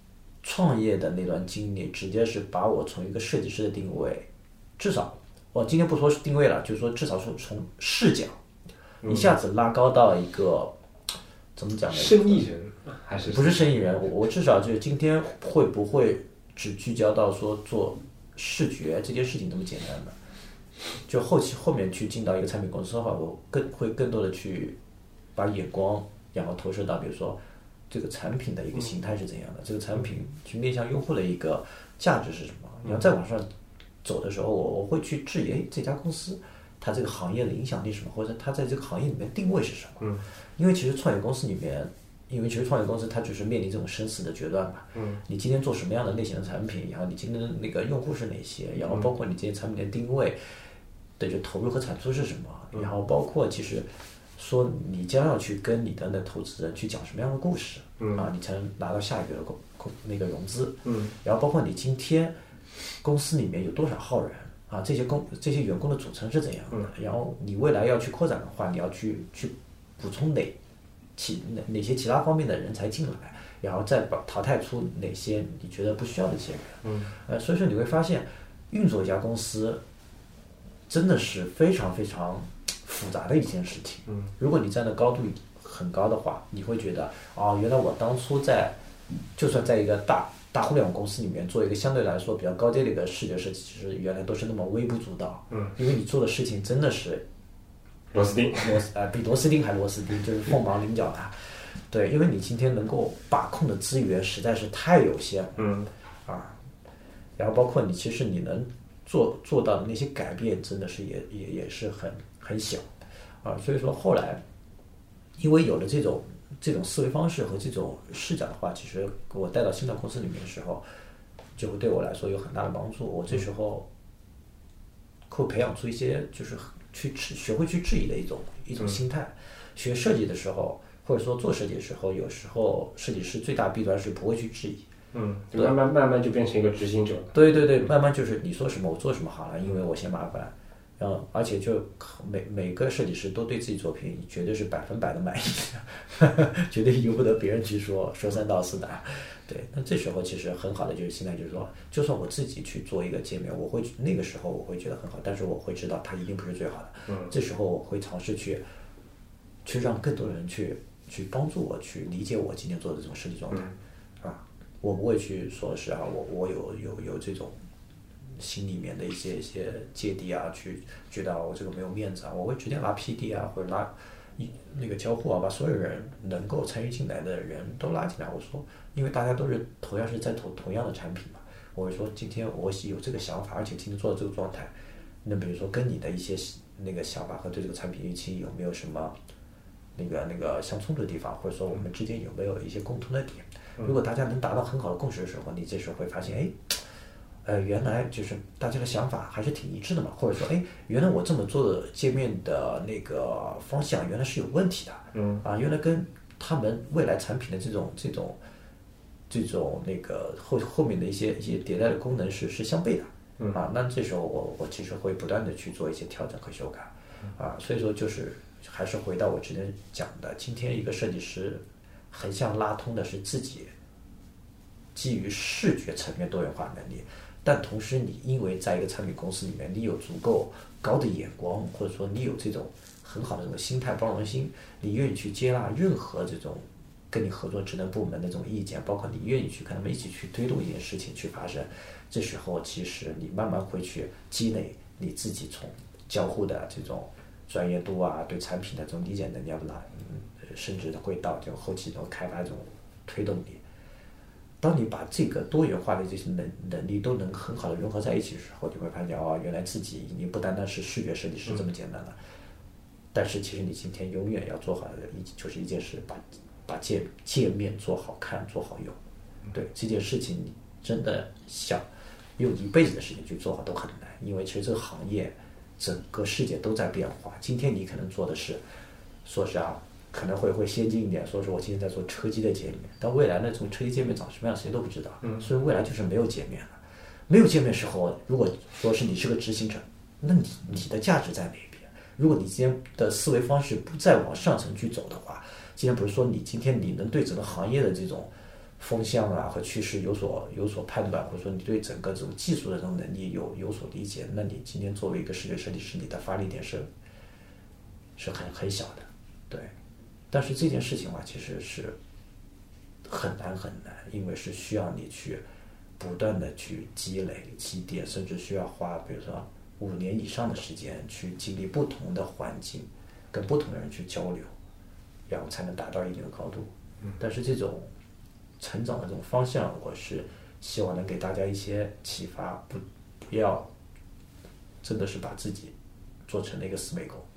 创业的那段经历，直接是把我从一个设计师的定位，至少我今天不说是定位了，就是说至少是从视角一下子拉高到一个怎么讲呢？ 生意人还是不是生意人？我至少就是今天会不会只聚焦到说做视觉这件事情这么简单的？就后面去进到一个产品公司的话，我会更多的去把眼光然后投射到比如说这个产品的一个形态是怎样的，这个产品去面向用户的一个价值是什么，然后再往上走的时候，我会去质疑这家公司它这个行业的影响力是什么，或者它在这个行业里面定位是什么。因为其实创业公司里面，它就是面临这种生死的决断嘛。你今天做什么样的类型的产品，然后你今天的那个用户是哪些，然后包括你这些产品的定位的就投入和产出是什么，然后包括其实说你将要去跟你的那投资人去讲什么样的故事，你才能拿到下一个那个融资，然后包括你今天公司里面有多少号人啊，这些员工的组成是怎样的，然后你未来要去扩展的话，你要去补充哪些其他方面的人才进来，然后再淘汰出哪些你觉得不需要的一些人，所以说你会发现运作一家公司真的是非常非常复杂的一件事情。如果你站的高度很高的话，你会觉得原来我当初就算在一个大互联网公司里面做一个相对来说比较高阶的一个视觉设计，其实原来都是那么微不足道。因为你做的事情真的是螺丝钉， 比螺丝钉还螺丝钉，就是凤毛麟角的。对，因为你今天能够把控的资源实在是太有限了。然后包括其实你能做到的那些改变，真的是也是很小所以说后来因为有了这种思维方式和这种视角的话，其实我带到新的公司里面的时候，就会对我来说有很大的帮助。我这时候会培养出一些就是学会去质疑的一种心态。学设计的时候，或者说做设计的时候，有时候设计师最大弊端是不会去质疑。 就慢慢就变成一个执行者。 对，慢慢就是你说什么我做什么好了，因为我嫌麻烦。然后而且就每个设计师都对自己作品绝对是100%的满意，绝对由不得别人去说三道四的。对，那这时候其实很好的就是心态，就是说，就算我自己去做一个界面，那个时候我会觉得很好，但是我会知道它一定不是最好的。这时候我会尝试去让更多人去帮助我去理解我今天做的这种设计状态。我不会去说是我有这种心里面的一些芥蒂去觉得我这个没有面子我会直接拉 PD 或者拉那个交互把所有人能够参与进来的人都拉进来。我说，因为大家都是同样是在投同样的产品嘛，我会说今天我有这个想法，而且今天做的这个状态，那比如说跟你的一些那个想法和对这个产品预期有没有什么那个相冲突的地方，或者说我们之间有没有一些共同的点。如果大家能达到很好的共识的时候，你这时候会发现原来就是大家的想法还是挺一致的嘛，或者说原来我这么做的界面的那个方向原来是有问题的。原来跟他们未来产品的这种那个后面的一些迭代的功能是相悖的。那这时候我其实会不断的去做一些调整和修改。所以说就是还是回到我之前讲的，今天一个设计师横向拉通的是自己基于视觉层面多元化能力，但同时你因为在一个产品公司里面，你有足够高的眼光，或者说你有这种很好的这种心态包容心，你愿意去接纳任何这种跟你合作职能部门的这种意见，包括你愿意去跟他们一起去推动一件事情去发生，这时候其实你慢慢会去积累你自己从交互的这种专业度对产品的这种理解能力甚至会到这种后期这种开发这种推动力。当你把这个多元化的这些能力都能很好的融合在一起的时候，你会发现原来自己已经不单单是视觉设计师这么简单了。但是其实你今天永远要做好的就是一件事，把界面做好看做好用。对这件事情，你真的想用一辈子的时间去做好都很难，因为其实这个行业整个世界都在变化。今天你可能做的是说是可能会先进一点，说是我今天在做车机的界面，但未来呢，这种车机界面长什么样谁都不知道。所以未来就是没有界面了。没有界面时候，如果说是你是个执行者，那你的价值在哪边？如果你今天的思维方式不再往上层去走的话，今天不是说你今天你能对整个行业的这种风向啊和趋势有所判断，或者说你对整个这种技术的这种能力有所理解，那你今天作为一个视觉设计师，你的发力点是很小的，对。但是这件事情嘛，其实是很难，因为是需要你去不断的去积累、积淀，甚至需要花比如说5年以上的时间去经历不同的环境，跟不同的人去交流，然后才能达到一定的高度。但是这种成长的这种方向，我是希望能给大家一些启发，不要真的是把自己做成了一个死美狗。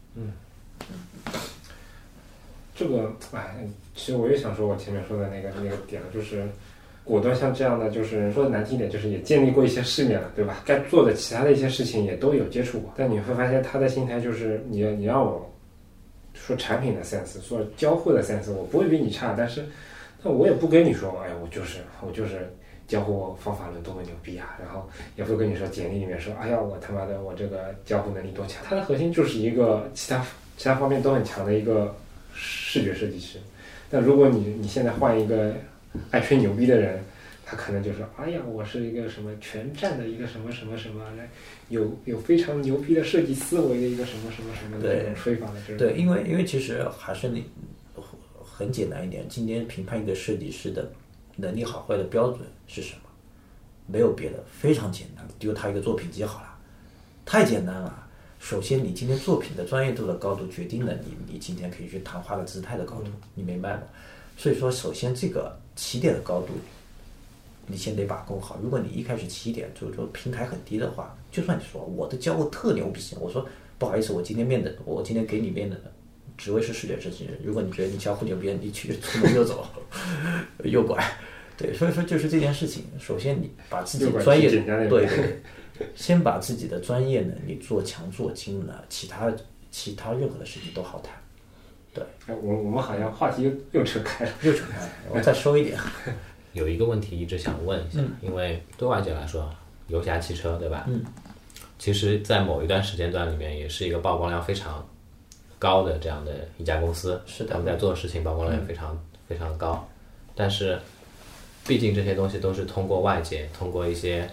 这个其实我也想说我前面说的那个点，就是果断像这样的，就是说的难听点，就是也经历过一些世面了，对吧？该做的其他的一些事情也都有接触过，但你会发现他的心态就是你让我说产品的 sense， 说交互的 sense， 我不会比你差，但我也不跟你说，哎，我就是交互方法论多么牛逼啊，然后也不跟你说简历里面说，哎呀，我他妈的我这个交互能力多强。它的核心就是一个其他方面都很强的一个视觉设计师。但如果你现在换一个爱吹牛逼的人，他可能就说，哎呀，我是一个什么全站的一个什么什么什么，有非常牛逼的设计思维的一个什么什么什么的这种吹法的这种。 对，因为其实还是很简单一点，今天评判一个设计师的能力好坏的标准是什么？没有别的，非常简单，丢他一个作品集好了，太简单了。首先，你今天作品的专业度的高度决定了你今天可以去谈话的姿态的高度，你明白吗？所以说，首先这个起点的高度，你先得把控好。如果你一开始起点就是说平台很低的话，就算你说我的交互特牛逼，我说不好意思，我今天给你面的职位是视觉设计人，如果你觉得你交互牛逼，你去出门就走，右拐。对，所以说就是这件事情，首先你把自己专业对，先把自己的专业能力做强做精了，其他任何的事情都好谈。对， 我们好像话题又扯开了， 我再收一点。 有一个问题一直想问一下，因为对外界来说，游侠汽车对吧？其实在某一段时间段里面，也是一个曝光量非常高的这样的一家公司。 是的， 他们在做的事情曝光量也非常非常高，但是毕竟这些东西都是通过外界，通过一些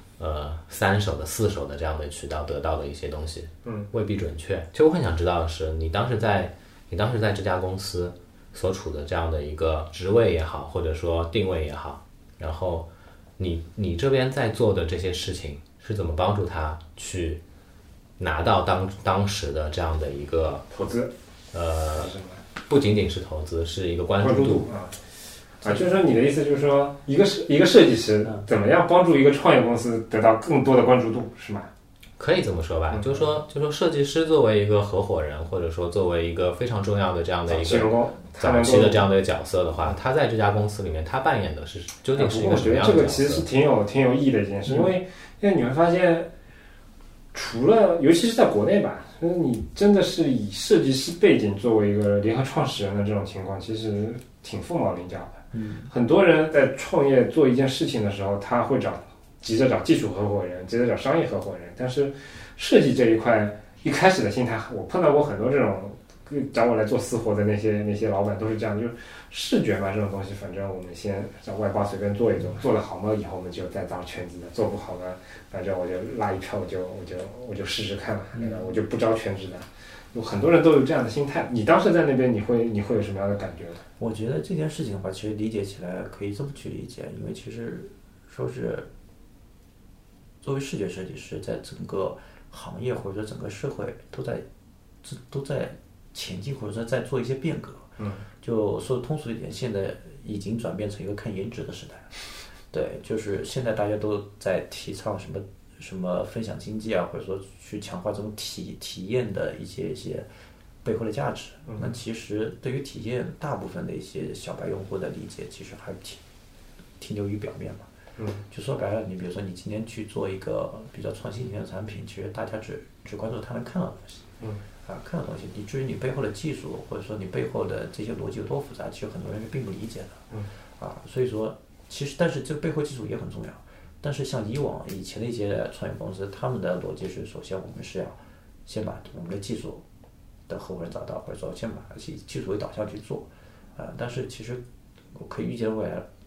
3手的、4手的这样的渠道得到的一些东西，未必准确。其实我很想知道的是，你当时在这家公司所处的这样的一个职位也好，或者说定位也好，然后你这边在做的这些事情是怎么帮助他去拿到当时的这样的一个投资？ 不仅仅是投资，是一个关注度就是说你的意思就是说，一个设计师怎么样帮助一个创业公司得到更多的关注度，是吗？ 可以这么说吧，就说设计师作为一个合伙人，或者说作为一个非常重要的这样的一个早期的这样的一个角色的话，他在这家公司里面，他扮演的是究竟是一个什么样的角色？我觉得这个其实是挺有意义的一件事，因为你会发现，除了尤其是在国内吧，就是你真的是以设计师背景作为一个联合创始人的这种情况，其实挺凤毛麟角的。很多人在创业做一件事情的时候，他会急着找技术合伙人，急着找商业合伙人，但是设计这一块一开始的心态，我碰到过很多这种找我来做私活的那些老板都是这样，就是视觉嘛这种东西，反正我们先找外包随便做一做，做得好嘛以后我们就再当全职的，做不好呢，反正我就拉一票，我就试试看嘛，我就不招全职的。有很多人都有这样的心态，你当时在那边你会有什么样的感觉呢？ 我觉得这件事情的话，其实理解起来可以这么去理解，因为其实说是作为视觉设计师，在整个行业或者整个社会都在前进，或者说在做一些变革。就说通俗一点，现在已经转变成一个看颜值的时代。对，就是现在大家都在提倡什么分享经济啊，或者说去强化这种体验的一些背后的价值。那其实对于体验，大部分的一些小白用户的理解，其实还停留于表面嘛。就说白了，你比如说你今天去做一个比较创新型的产品，其实大家只关注他能看到的东西。看到东西，以至于你背后的技术，或者说你背后的这些逻辑有多复杂，其实很多人是并不理解的。所以说其实，但是这个背后技术也很重要。但是像以前的一些创业公司，他们的逻辑是，首先我们是要先把我们的技术的合伙人找到，或者说先把技术为导向去做。但是其实我可以预见未来，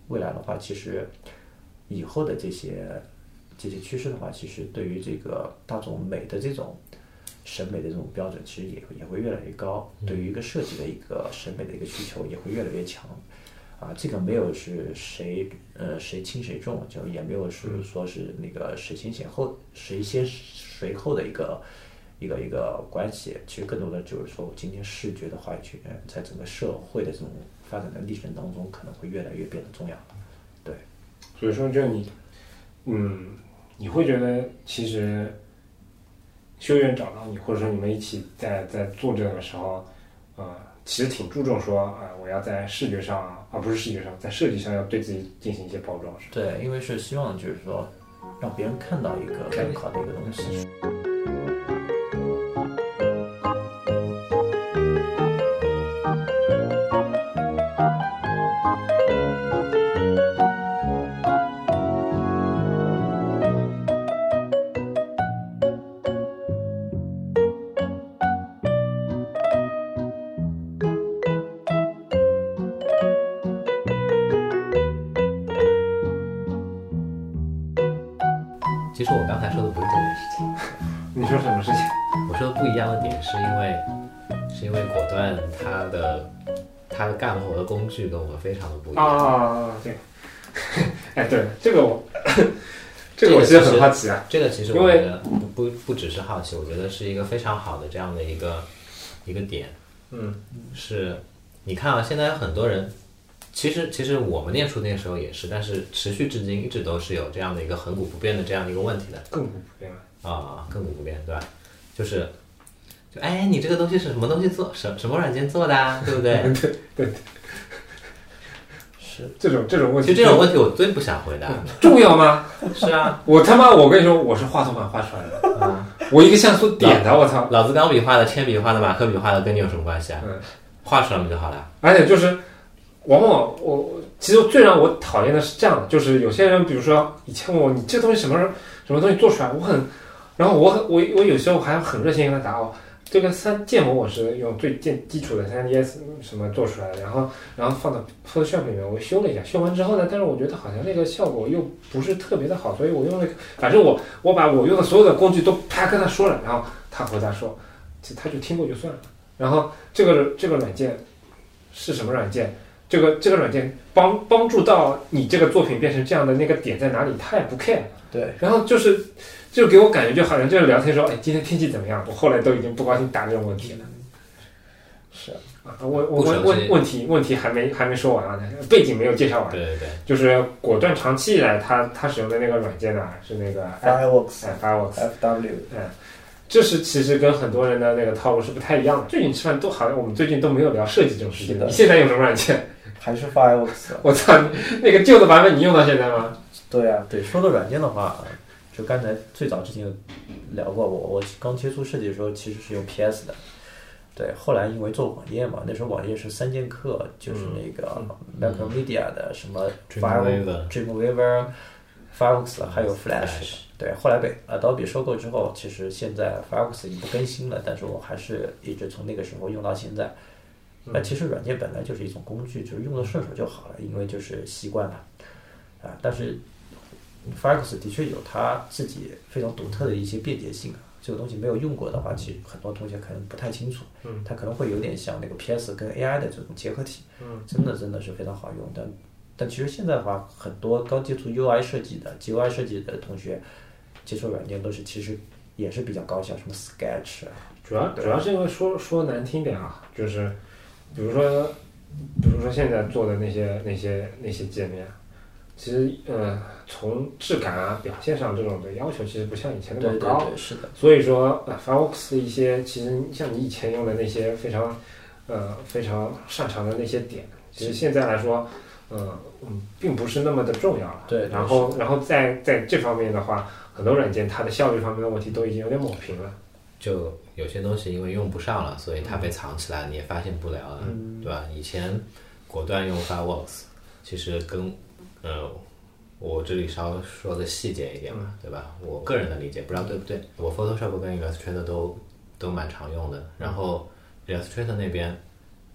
未来的话，其实以后的这些趋势的话，其实对于这个大众美的这种审美的这种标准，其实也会越来越高，对于一个设计的一个审美的一个需求也会越来越强。这个没有是谁轻谁重，就也没有是说是那个谁先谁后的一个关系。其实更多的就是说，今天视觉的话语权在整个社会的这种发展的历程当中，可能会越来越变得重要了。对， 所以说就你会觉得其实修院找到你，或者说你们一起在做这个的时候，其实挺注重说我要在视觉上，而不是视觉上，在设计上要对自己进行一些包装。 对，因为是希望就是说让别人看到一个更好的一个东西。 其实我刚才说的不是这件事情。 你说什么事情？ 我说的不一样的点是因为果断他干活的工具跟我们非常的不一样。 对，对，这个我其实很好奇啊。 这个其实我觉得不只是好奇，我觉得是一个非常好的这样的一个点。是你看现在有很多人。其实我们念书那时候也是，但是持续至今一直都是有这样的一个亘古不变的这样的一个问题的。亘古不变亘古不变，对吧？你这个东西是什么东西做，什么软件做的啊？对不对？ 对，是这种问题。 就这种问题我最不想回答。 重要吗？ 是啊， 我跟你说，我是画图板画出来的。我一个像素点的，我操！ 老子钢笔画的、铅笔画的、马克笔画的，跟你有什么关系啊？画出来不就好了？ 而且就是往往其实最让我讨厌的是这样的，就是有些人，比如说以前问我你这东西什么东西做出来，然后我有时候还很热心跟他答这个建模我是用最基础的 3ds 什么做出来的，然后放到 Photoshop 里面我修了一下，修完之后呢，但是我觉得好像那个效果又不是特别的好，所以我用了反正我把我用的所有的工具都啪跟他说了，然后他回答说他就听过就算了。然后这个软件是什么软件？这个软件帮助到你这个作品变成这样的那个点在哪里，他也不 care。 对， 然后就给我感觉就好像就是聊天说，今天天气怎么样？我后来都已经不高兴打这种问题了。是啊，问题还没说完啊，背景没有介绍完。 对， 就是果断长期以来他使用的那个软件呢是那个 Fireworks FW。 这是其实跟很多人的那个套路是不太一样的。最近吃饭好像我们最近都没有聊设计这种事情。你现在用什么软件？ 还是 Fireworks。 我操，那个旧的版本你用到现在吗？ 对啊，对，说到软件的话，就刚才最早之前有聊过，我刚接触设计的时候其实是用 PS 的。对，后来因为做网页嘛，那时候网页是3剑客，就是那个 Macromedia 的什么 Dreamweaver、Fireworks 还有 Flash。对，后来被 Adobe 收购之后，其实现在 Fireworks 已经不更新了，但是我还是一直从那个时候用到现在。其实软件本来就是一种工具，就是用的顺手就好了，因为就是习惯了但是 Fireworks 的确有它自己非常独特的一些便捷性这个东西没有用过的话，其实很多同学可能不太清楚。它可能会有点像那个 PS 跟 AI 的这种结合体。真的是非常好用。但其实现在的话，很多刚接触 GUI 设计的同学接触软件都是其实也是比较高效，什么 Sketch 主要是因为说难听点就是比如说现在做的那些界面，其实从质感表现上这种的要求其实不像以前那么高。 对，是的。 所以说Fireworks 一些其实像你以前用的那些非常擅长的那些点，其实现在来说并不是那么的重要了。 对。 然后在这方面的话，很多软件它的效率方面的问题都已经有点抹平了。 就有些东西因为用不上了，所以它被藏起来，你也发现不了了，对吧？以前果断用 Fireworks， 其实跟我这里稍微说的细节一点嘛，对吧？我个人的理解，不知道对不对？我 Photoshop 跟 Illustrator 都蛮常用的，然后 Illustrator 那边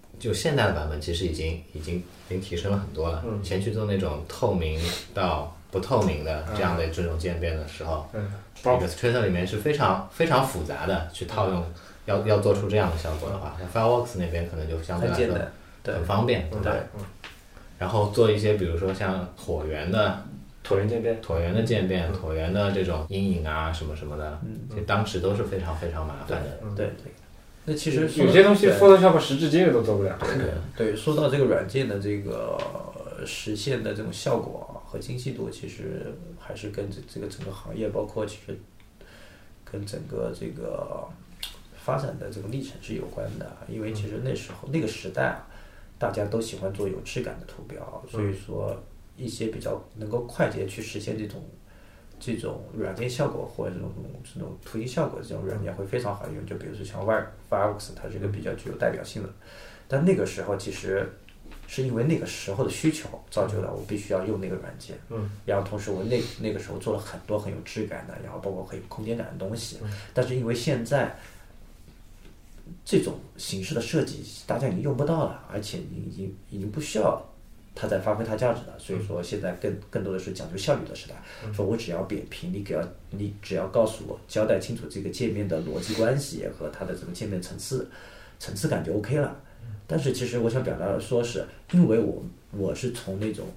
就现在的版本其实已经提升了很多了。以前去做那种透明到不透明的这样的这种渐变的时候，Illustrator 里面是非常非常复杂的去套用，要做出这样的效果的话，像 Fireworks 那边可能就相对来说很方便，对吧？然后做一些比如说像椭圆的渐变、椭圆的这种阴影啊什么什么的，其实当时都是非常非常麻烦的。 对。那其实有些东西 Photoshop 时至今日都做不了。 对，说到这个软件的这个实现的这种效果和精细度，其实还是跟这个整个行业，包括其实跟整个这个发展的这个历程是有关的。因为其实那时候那个时代啊，大家都喜欢做有质感的图标，所以说一些比较能够快捷去实现这种软件效果或者这种图形效果的这种软件会非常好用。就比如说像 Fireworks， 它是一个比较具有代表性的。但那个时候其实是因为那个时候的需求造就了我必须要用那个软件，然后同时我那个时候做了很多很有质感的，然后包括很有空间感的东西。但是因为现在这种形式的设计大家已经用不到了，而且已经不需要它在发挥它价值了，所以说现在更多的是讲究效率的时代。说我只要扁平，你只要告诉我交代清楚这个界面的逻辑关系和它的这个界面层次感就 OK 了。但是其实我想表达的说是因为我是从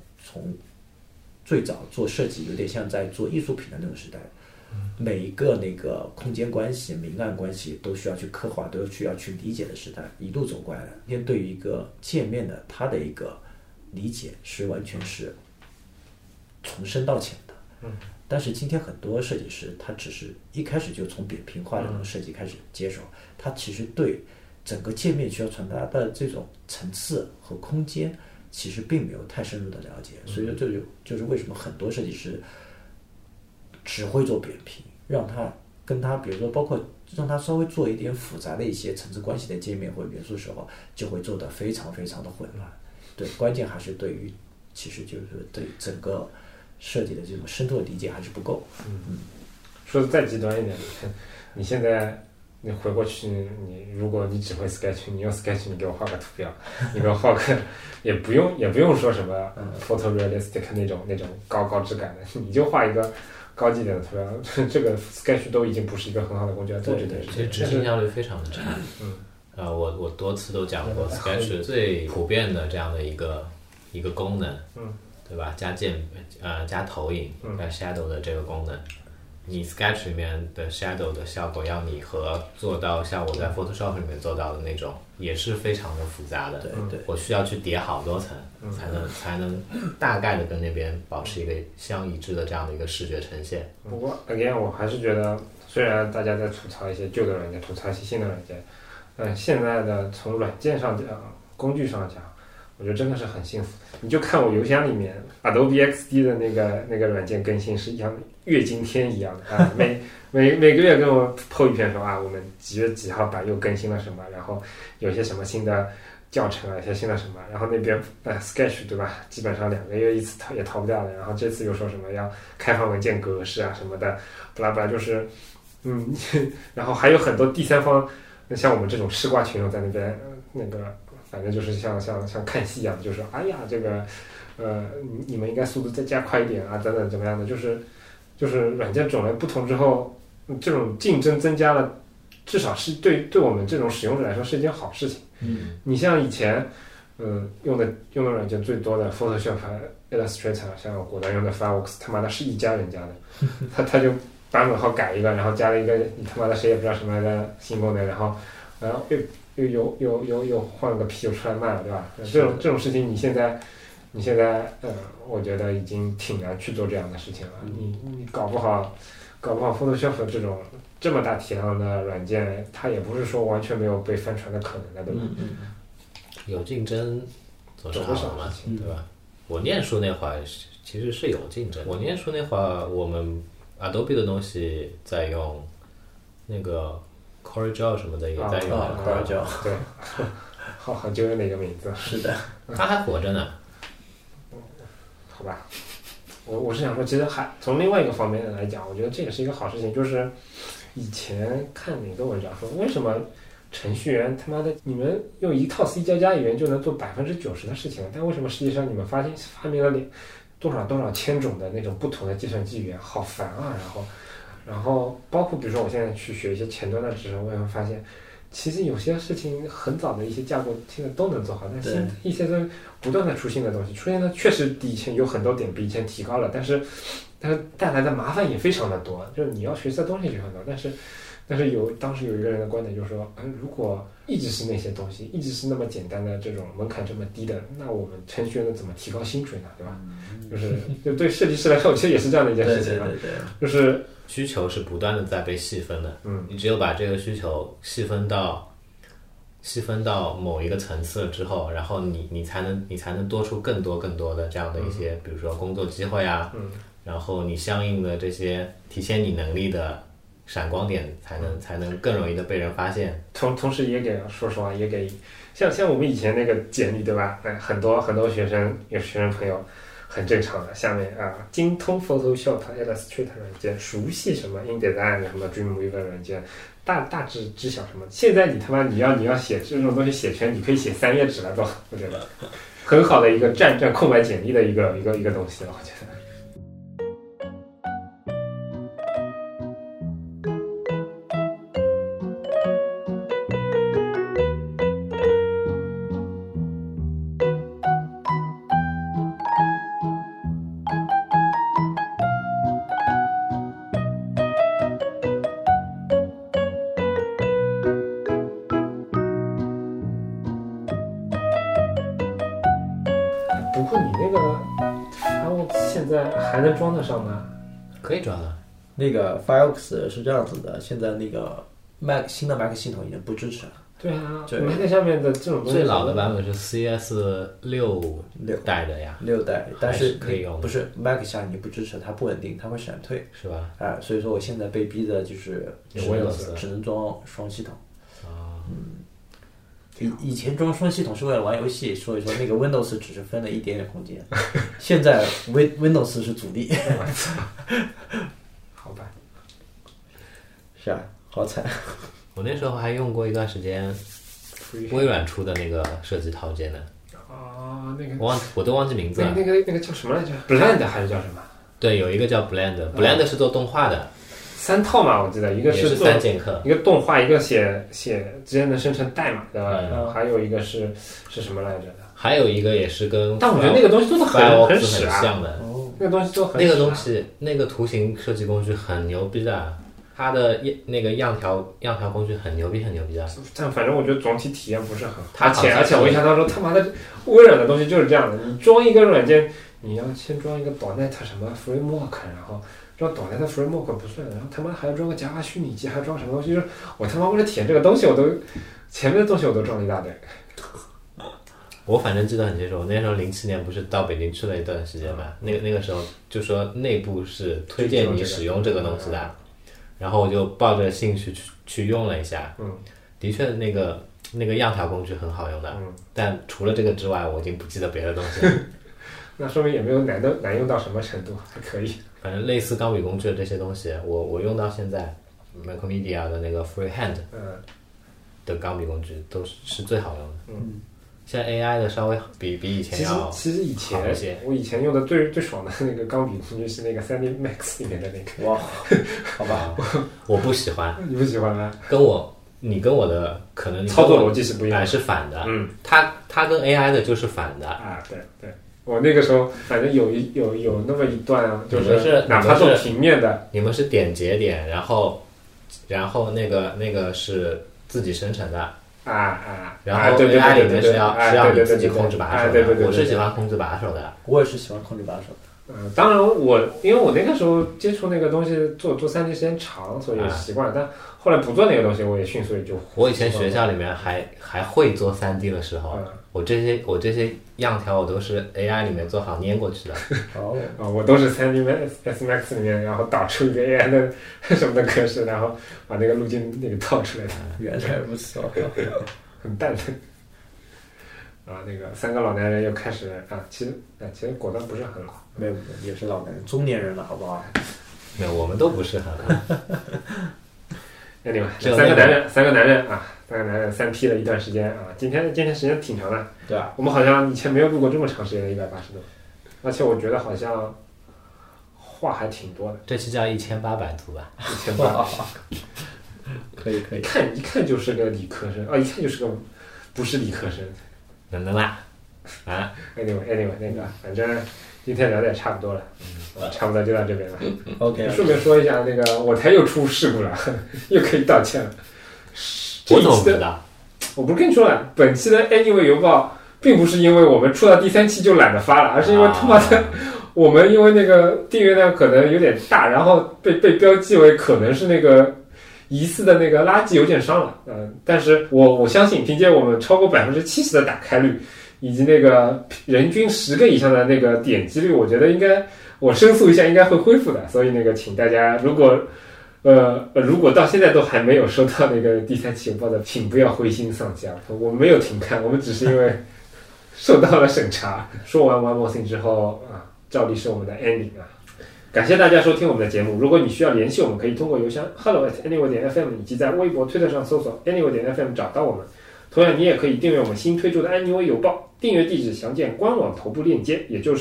最早做设计有点像在做艺术品的那种时代，每一个那个空间关系、明暗关系都需要去刻画，都需要去理解的时代一路走过来的。因为对于一个界面的它的一个理解是完全是从深到浅的。但是今天很多设计师他只是一开始就从扁平化的那种设计开始接手，他其实对整个界面需要传达的这种层次和空间其实并没有太深入的了解。所以说这就是为什么很多设计师只会做扁平，让他跟他比如说包括让他稍微做一点复杂的一些层次关系的界面或者元素的时候，就会做得非常非常的混乱。对，关键还是对于其实就是对整个设计的这种深度的理解还是不够。 说的再极端一点，你现在你回过去，如果你只会 Sketch， 你用 Sketch 你给我画个图标，你给我画个也不用说什么 photorealistic 那种高质感的，你就画一个高级点的图标，这个 Sketch 都已经不是一个很好的工具来做这件事情。 其实执行效率非常的差。我多次都讲过 Sketch 最普遍的这样的一个功能，对吧？加投影、加 shadow 的这个功能，你 Sketch 里面的 shadow 的效果要你和做到像我在 Photoshop 里面做到的那种，也是非常的复杂的。 对， 我需要去叠好多层，才能大概的跟那边保持一个相一致的这样的一个视觉呈现。 不过 again 我还是觉得，虽然大家在吐槽一些旧的软件，吐槽一些新的软件，现在的从软件上讲，工具上讲，我觉得真的是很幸福。你就看我邮箱里面 Adobe XD 的那个软件更新是一样的，月经天一样的啊，每个月跟我 po 一篇说啊，我们几月几号版又更新了什么，然后有些什么新的教程啊，有些新的什么，然后那边Sketch 对吧，基本上2个月一次也逃不掉了，然后这次又说什么要开放文件格式啊什么的，不拉不拉，就是然后还有很多第三方。像我们这种吃瓜群众在那边反正就是像看戏一样，就是说哎呀这个你们应该速度再加快一点啊等等怎么样的，就是软件种类不同之后，这种竞争增加了，至少是对我们这种使用者来说是一件好事情。你像以前用的软件最多的 Photoshop、Illustrator， 像果断用的 Fireworks， 他妈的是一家人家的，他就版本号改一个，然后加了一个你他妈的谁也不知道什么的新功能，然后又换个屁又出来卖了，对吧？这种事情你现在我觉得已经挺难去做这样的事情了。你搞不好 Photoshop 这么大体量的软件，它也不是说完全没有被翻船的可能的，对吧？ 有竞争总是好的嘛，对吧？我念书那会儿其实是有竞争。我念书那会儿，我们 Adobe 的东西在用，那个 Corel 什么的也在用。 Corel 对，好久有哪个名字？ 是的， 他还活着呢。 好吧，我是想说，其实还从另外一个方面来讲，我觉得这也是一个好事情，就是以前看哪个文章说，为什么程序员他妈的，你们用一套 C++ 语言就能做90%的事情了，但为什么世界上你们发明了多少千种的那种不同的计算机语言，好烦啊！然后包括比如说我现在去学一些前端的知识，我也会发现，其实有些事情很早的一些架构现在都能做好，但是一些在不断的出新的东西，出现的确实比以前有很多点比以前提高了，但是带来的麻烦也非常的多，就是你要学习的东西就很多，但是当时有一个人的观点就是说，如果一直是那些东西，一直是那么简单的这种门槛这么低的，那我们程序员怎么提高薪水呢？对吧？就对设计师来说，其实也是这样的一件事情啊，就是需求是不断的在被细分的，你只有把这个需求细分到某一个层次了之后，然后你才能多出更多的这样的一些，比如说工作机会啊，然后你相应的这些体现你能力的闪光点才能更容易的被人发现。 同时也给说实话也给像我们以前那个简历对吧？很多学生朋友很正常的，下面精通 Photoshop、Illustrator 软件，熟悉什么 InDesign 什么 Dreamweaver 软件，大致知晓什么。现在你要写这种东西写全，你可以写3页纸了都，我觉得很好的一个占空白简历的一个东西了，我觉得。不过你那个Fireworks 现在还能装得上吗？ 可以装的。 那个 Fireworks 是这样子的，现在那个新的 Mac 系统已经不支持了。 对啊，你在下面的这种东西， 最老的版本是 CS6代的呀 ，6代，但是可以用， 不是 Mac 下你不支持，它不稳定，它会闪退， 是吧？ 所以说我现在被逼的就是只能装双系统。以前装双系统是为了玩游戏，所以说那个 Windows 只是分了一点点空间，现在 Windows 是主力。 好吧， 是啊，好惨。 我那时候还用过一段时间微软出的那个设计套件呢。 那个我都忘记名字了。 那个叫什么来着 ？Blend 还是叫什么？ 对，有一个叫 Blend，Blend 是做动画的。3 套嘛，我记得一个是 3剑客， 一个动画，一个写直接能生成代码的，然后还有一个是什么来着的？ 还有一个也是跟， 但我觉得那个东西做的很屎啊， 像的。 那个东西做很那个东西，那个图形设计工具很牛逼的，它的那个样条工具很牛逼的。 但反正我觉得总体体验不是很好，而且我印象当中他妈的微软的东西就是这样的，你装一个软件，你要先装一个 .NET 什么 framework， 然后装 .NET framework 不算，然后他妈还要装个 Java 虚拟机，还要装什么东西？就是我他妈为了体验这个东西，前面的东西我都装了一大堆。 我反正记得很清楚，我那时候07年不是到北京去了一段时间嘛，那个时候就说内部是推荐你使用这个东西的，然后我就抱着兴趣去用了一下，的确那个样条工具很好用的，但除了这个之外，我已经不记得别的东西了。 那说明也没有难用到什么程度，还可以。 反正类似钢笔工具的这些东西，我用到现在 Macromedia 的那个 Freehand 的钢笔工具都是最好用的。现在 AI 的稍微比以前要其实以前我以前用的最爽的那个钢笔工具是那个 3D Max 里面的那个。 哇，好吧， 我不喜欢。 你不喜欢吗？ 你跟我的可能操作逻辑是不一样的， 是反的。它跟 AI 的就是反的啊。对，我那个时候反正有那么一段啊，就是哪怕做平面的， 你们是点节点，然后那个是自己生成的。然后 AI 里面是要你自己控制把手的。我是喜欢控制把手的。 我也是喜欢控制把手的。 当然因为我那个时候接触那个东西做 3D 时间长，所以习惯了。但后来不做那个东西，我也迅速就。 我以前学校里面还会做3D 的时候，我这些样条我都是 AI 里面做好粘过去的。 我都是 3D Max 里面，然后导出一个 AI 的什么的格式，然后把那个路径那个套出来的。 原来如此， 很淡定。那个3个老男人又开始其实果断不是很老， 没有，也是老男人，中年人了，好不好？ 没有，我们都不是很老。 那3个男人 3P 了一段时间啊，今天时间挺长的， 对啊， 我们好像以前没有录过这么长时间的180度，而且我觉得好像话还挺多的。 这期叫1800度吧 ，1800， 可以， 一看就是个理科生啊，一看就是个不是理科生。 能啦啊 ，anyway 那个，反正今天聊的也差不多了，差不多就到这边了。 OK， 顺便说一下，那个我台又出事故了，又可以道歉了。 我怎么不知道？ 我不是跟你说了，本期的 Anyway 邮报并不是因为我们出到第3期就懒得发了，而是因为他妈的我们因为那个订阅量可能有点大，然后被标记为可能是那个疑似的那个垃圾邮件商了。但是我相信凭借我们超过70%的打开率，以及那个人均10个以上的那个点击率，我觉得应该我申诉一下应该会恢复的。所以那个请大家如果到现在都还没有收到那个第3期邮报的，请不要灰心丧气啊！我们没有停刊，我们只是因为受到了审查。说完 One More Thing 之后啊，照例是我们的 ending 啊。感谢大家收听我们的节目。如果你需要联系我们，可以通过邮箱 hello@anyway.fm 以及在微博、推特上搜索 anyway.fm 找到我们。同样，你也可以订阅我们新推出的 Anyway 邮报，订阅地址详见官网头部链接，也就是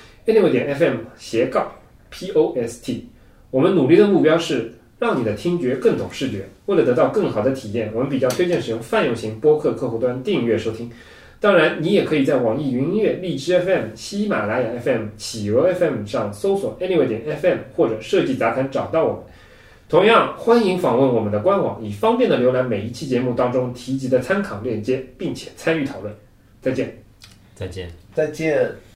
anyway.fm/post。我们努力的目标是让你的听觉更懂视觉。为了得到更好的体验，我们比较推荐使用泛用型播客客户端订阅收听。当然，你也可以在网易云音乐、荔枝 FM、喜马拉雅 FM、企鹅 FM 上搜索 anyway.fm 或者设计杂谈找到我们。同样，欢迎访问我们的官网，以方便的浏览每一期节目当中提及的参考链接，并且参与讨论。再见。 再见。 再见。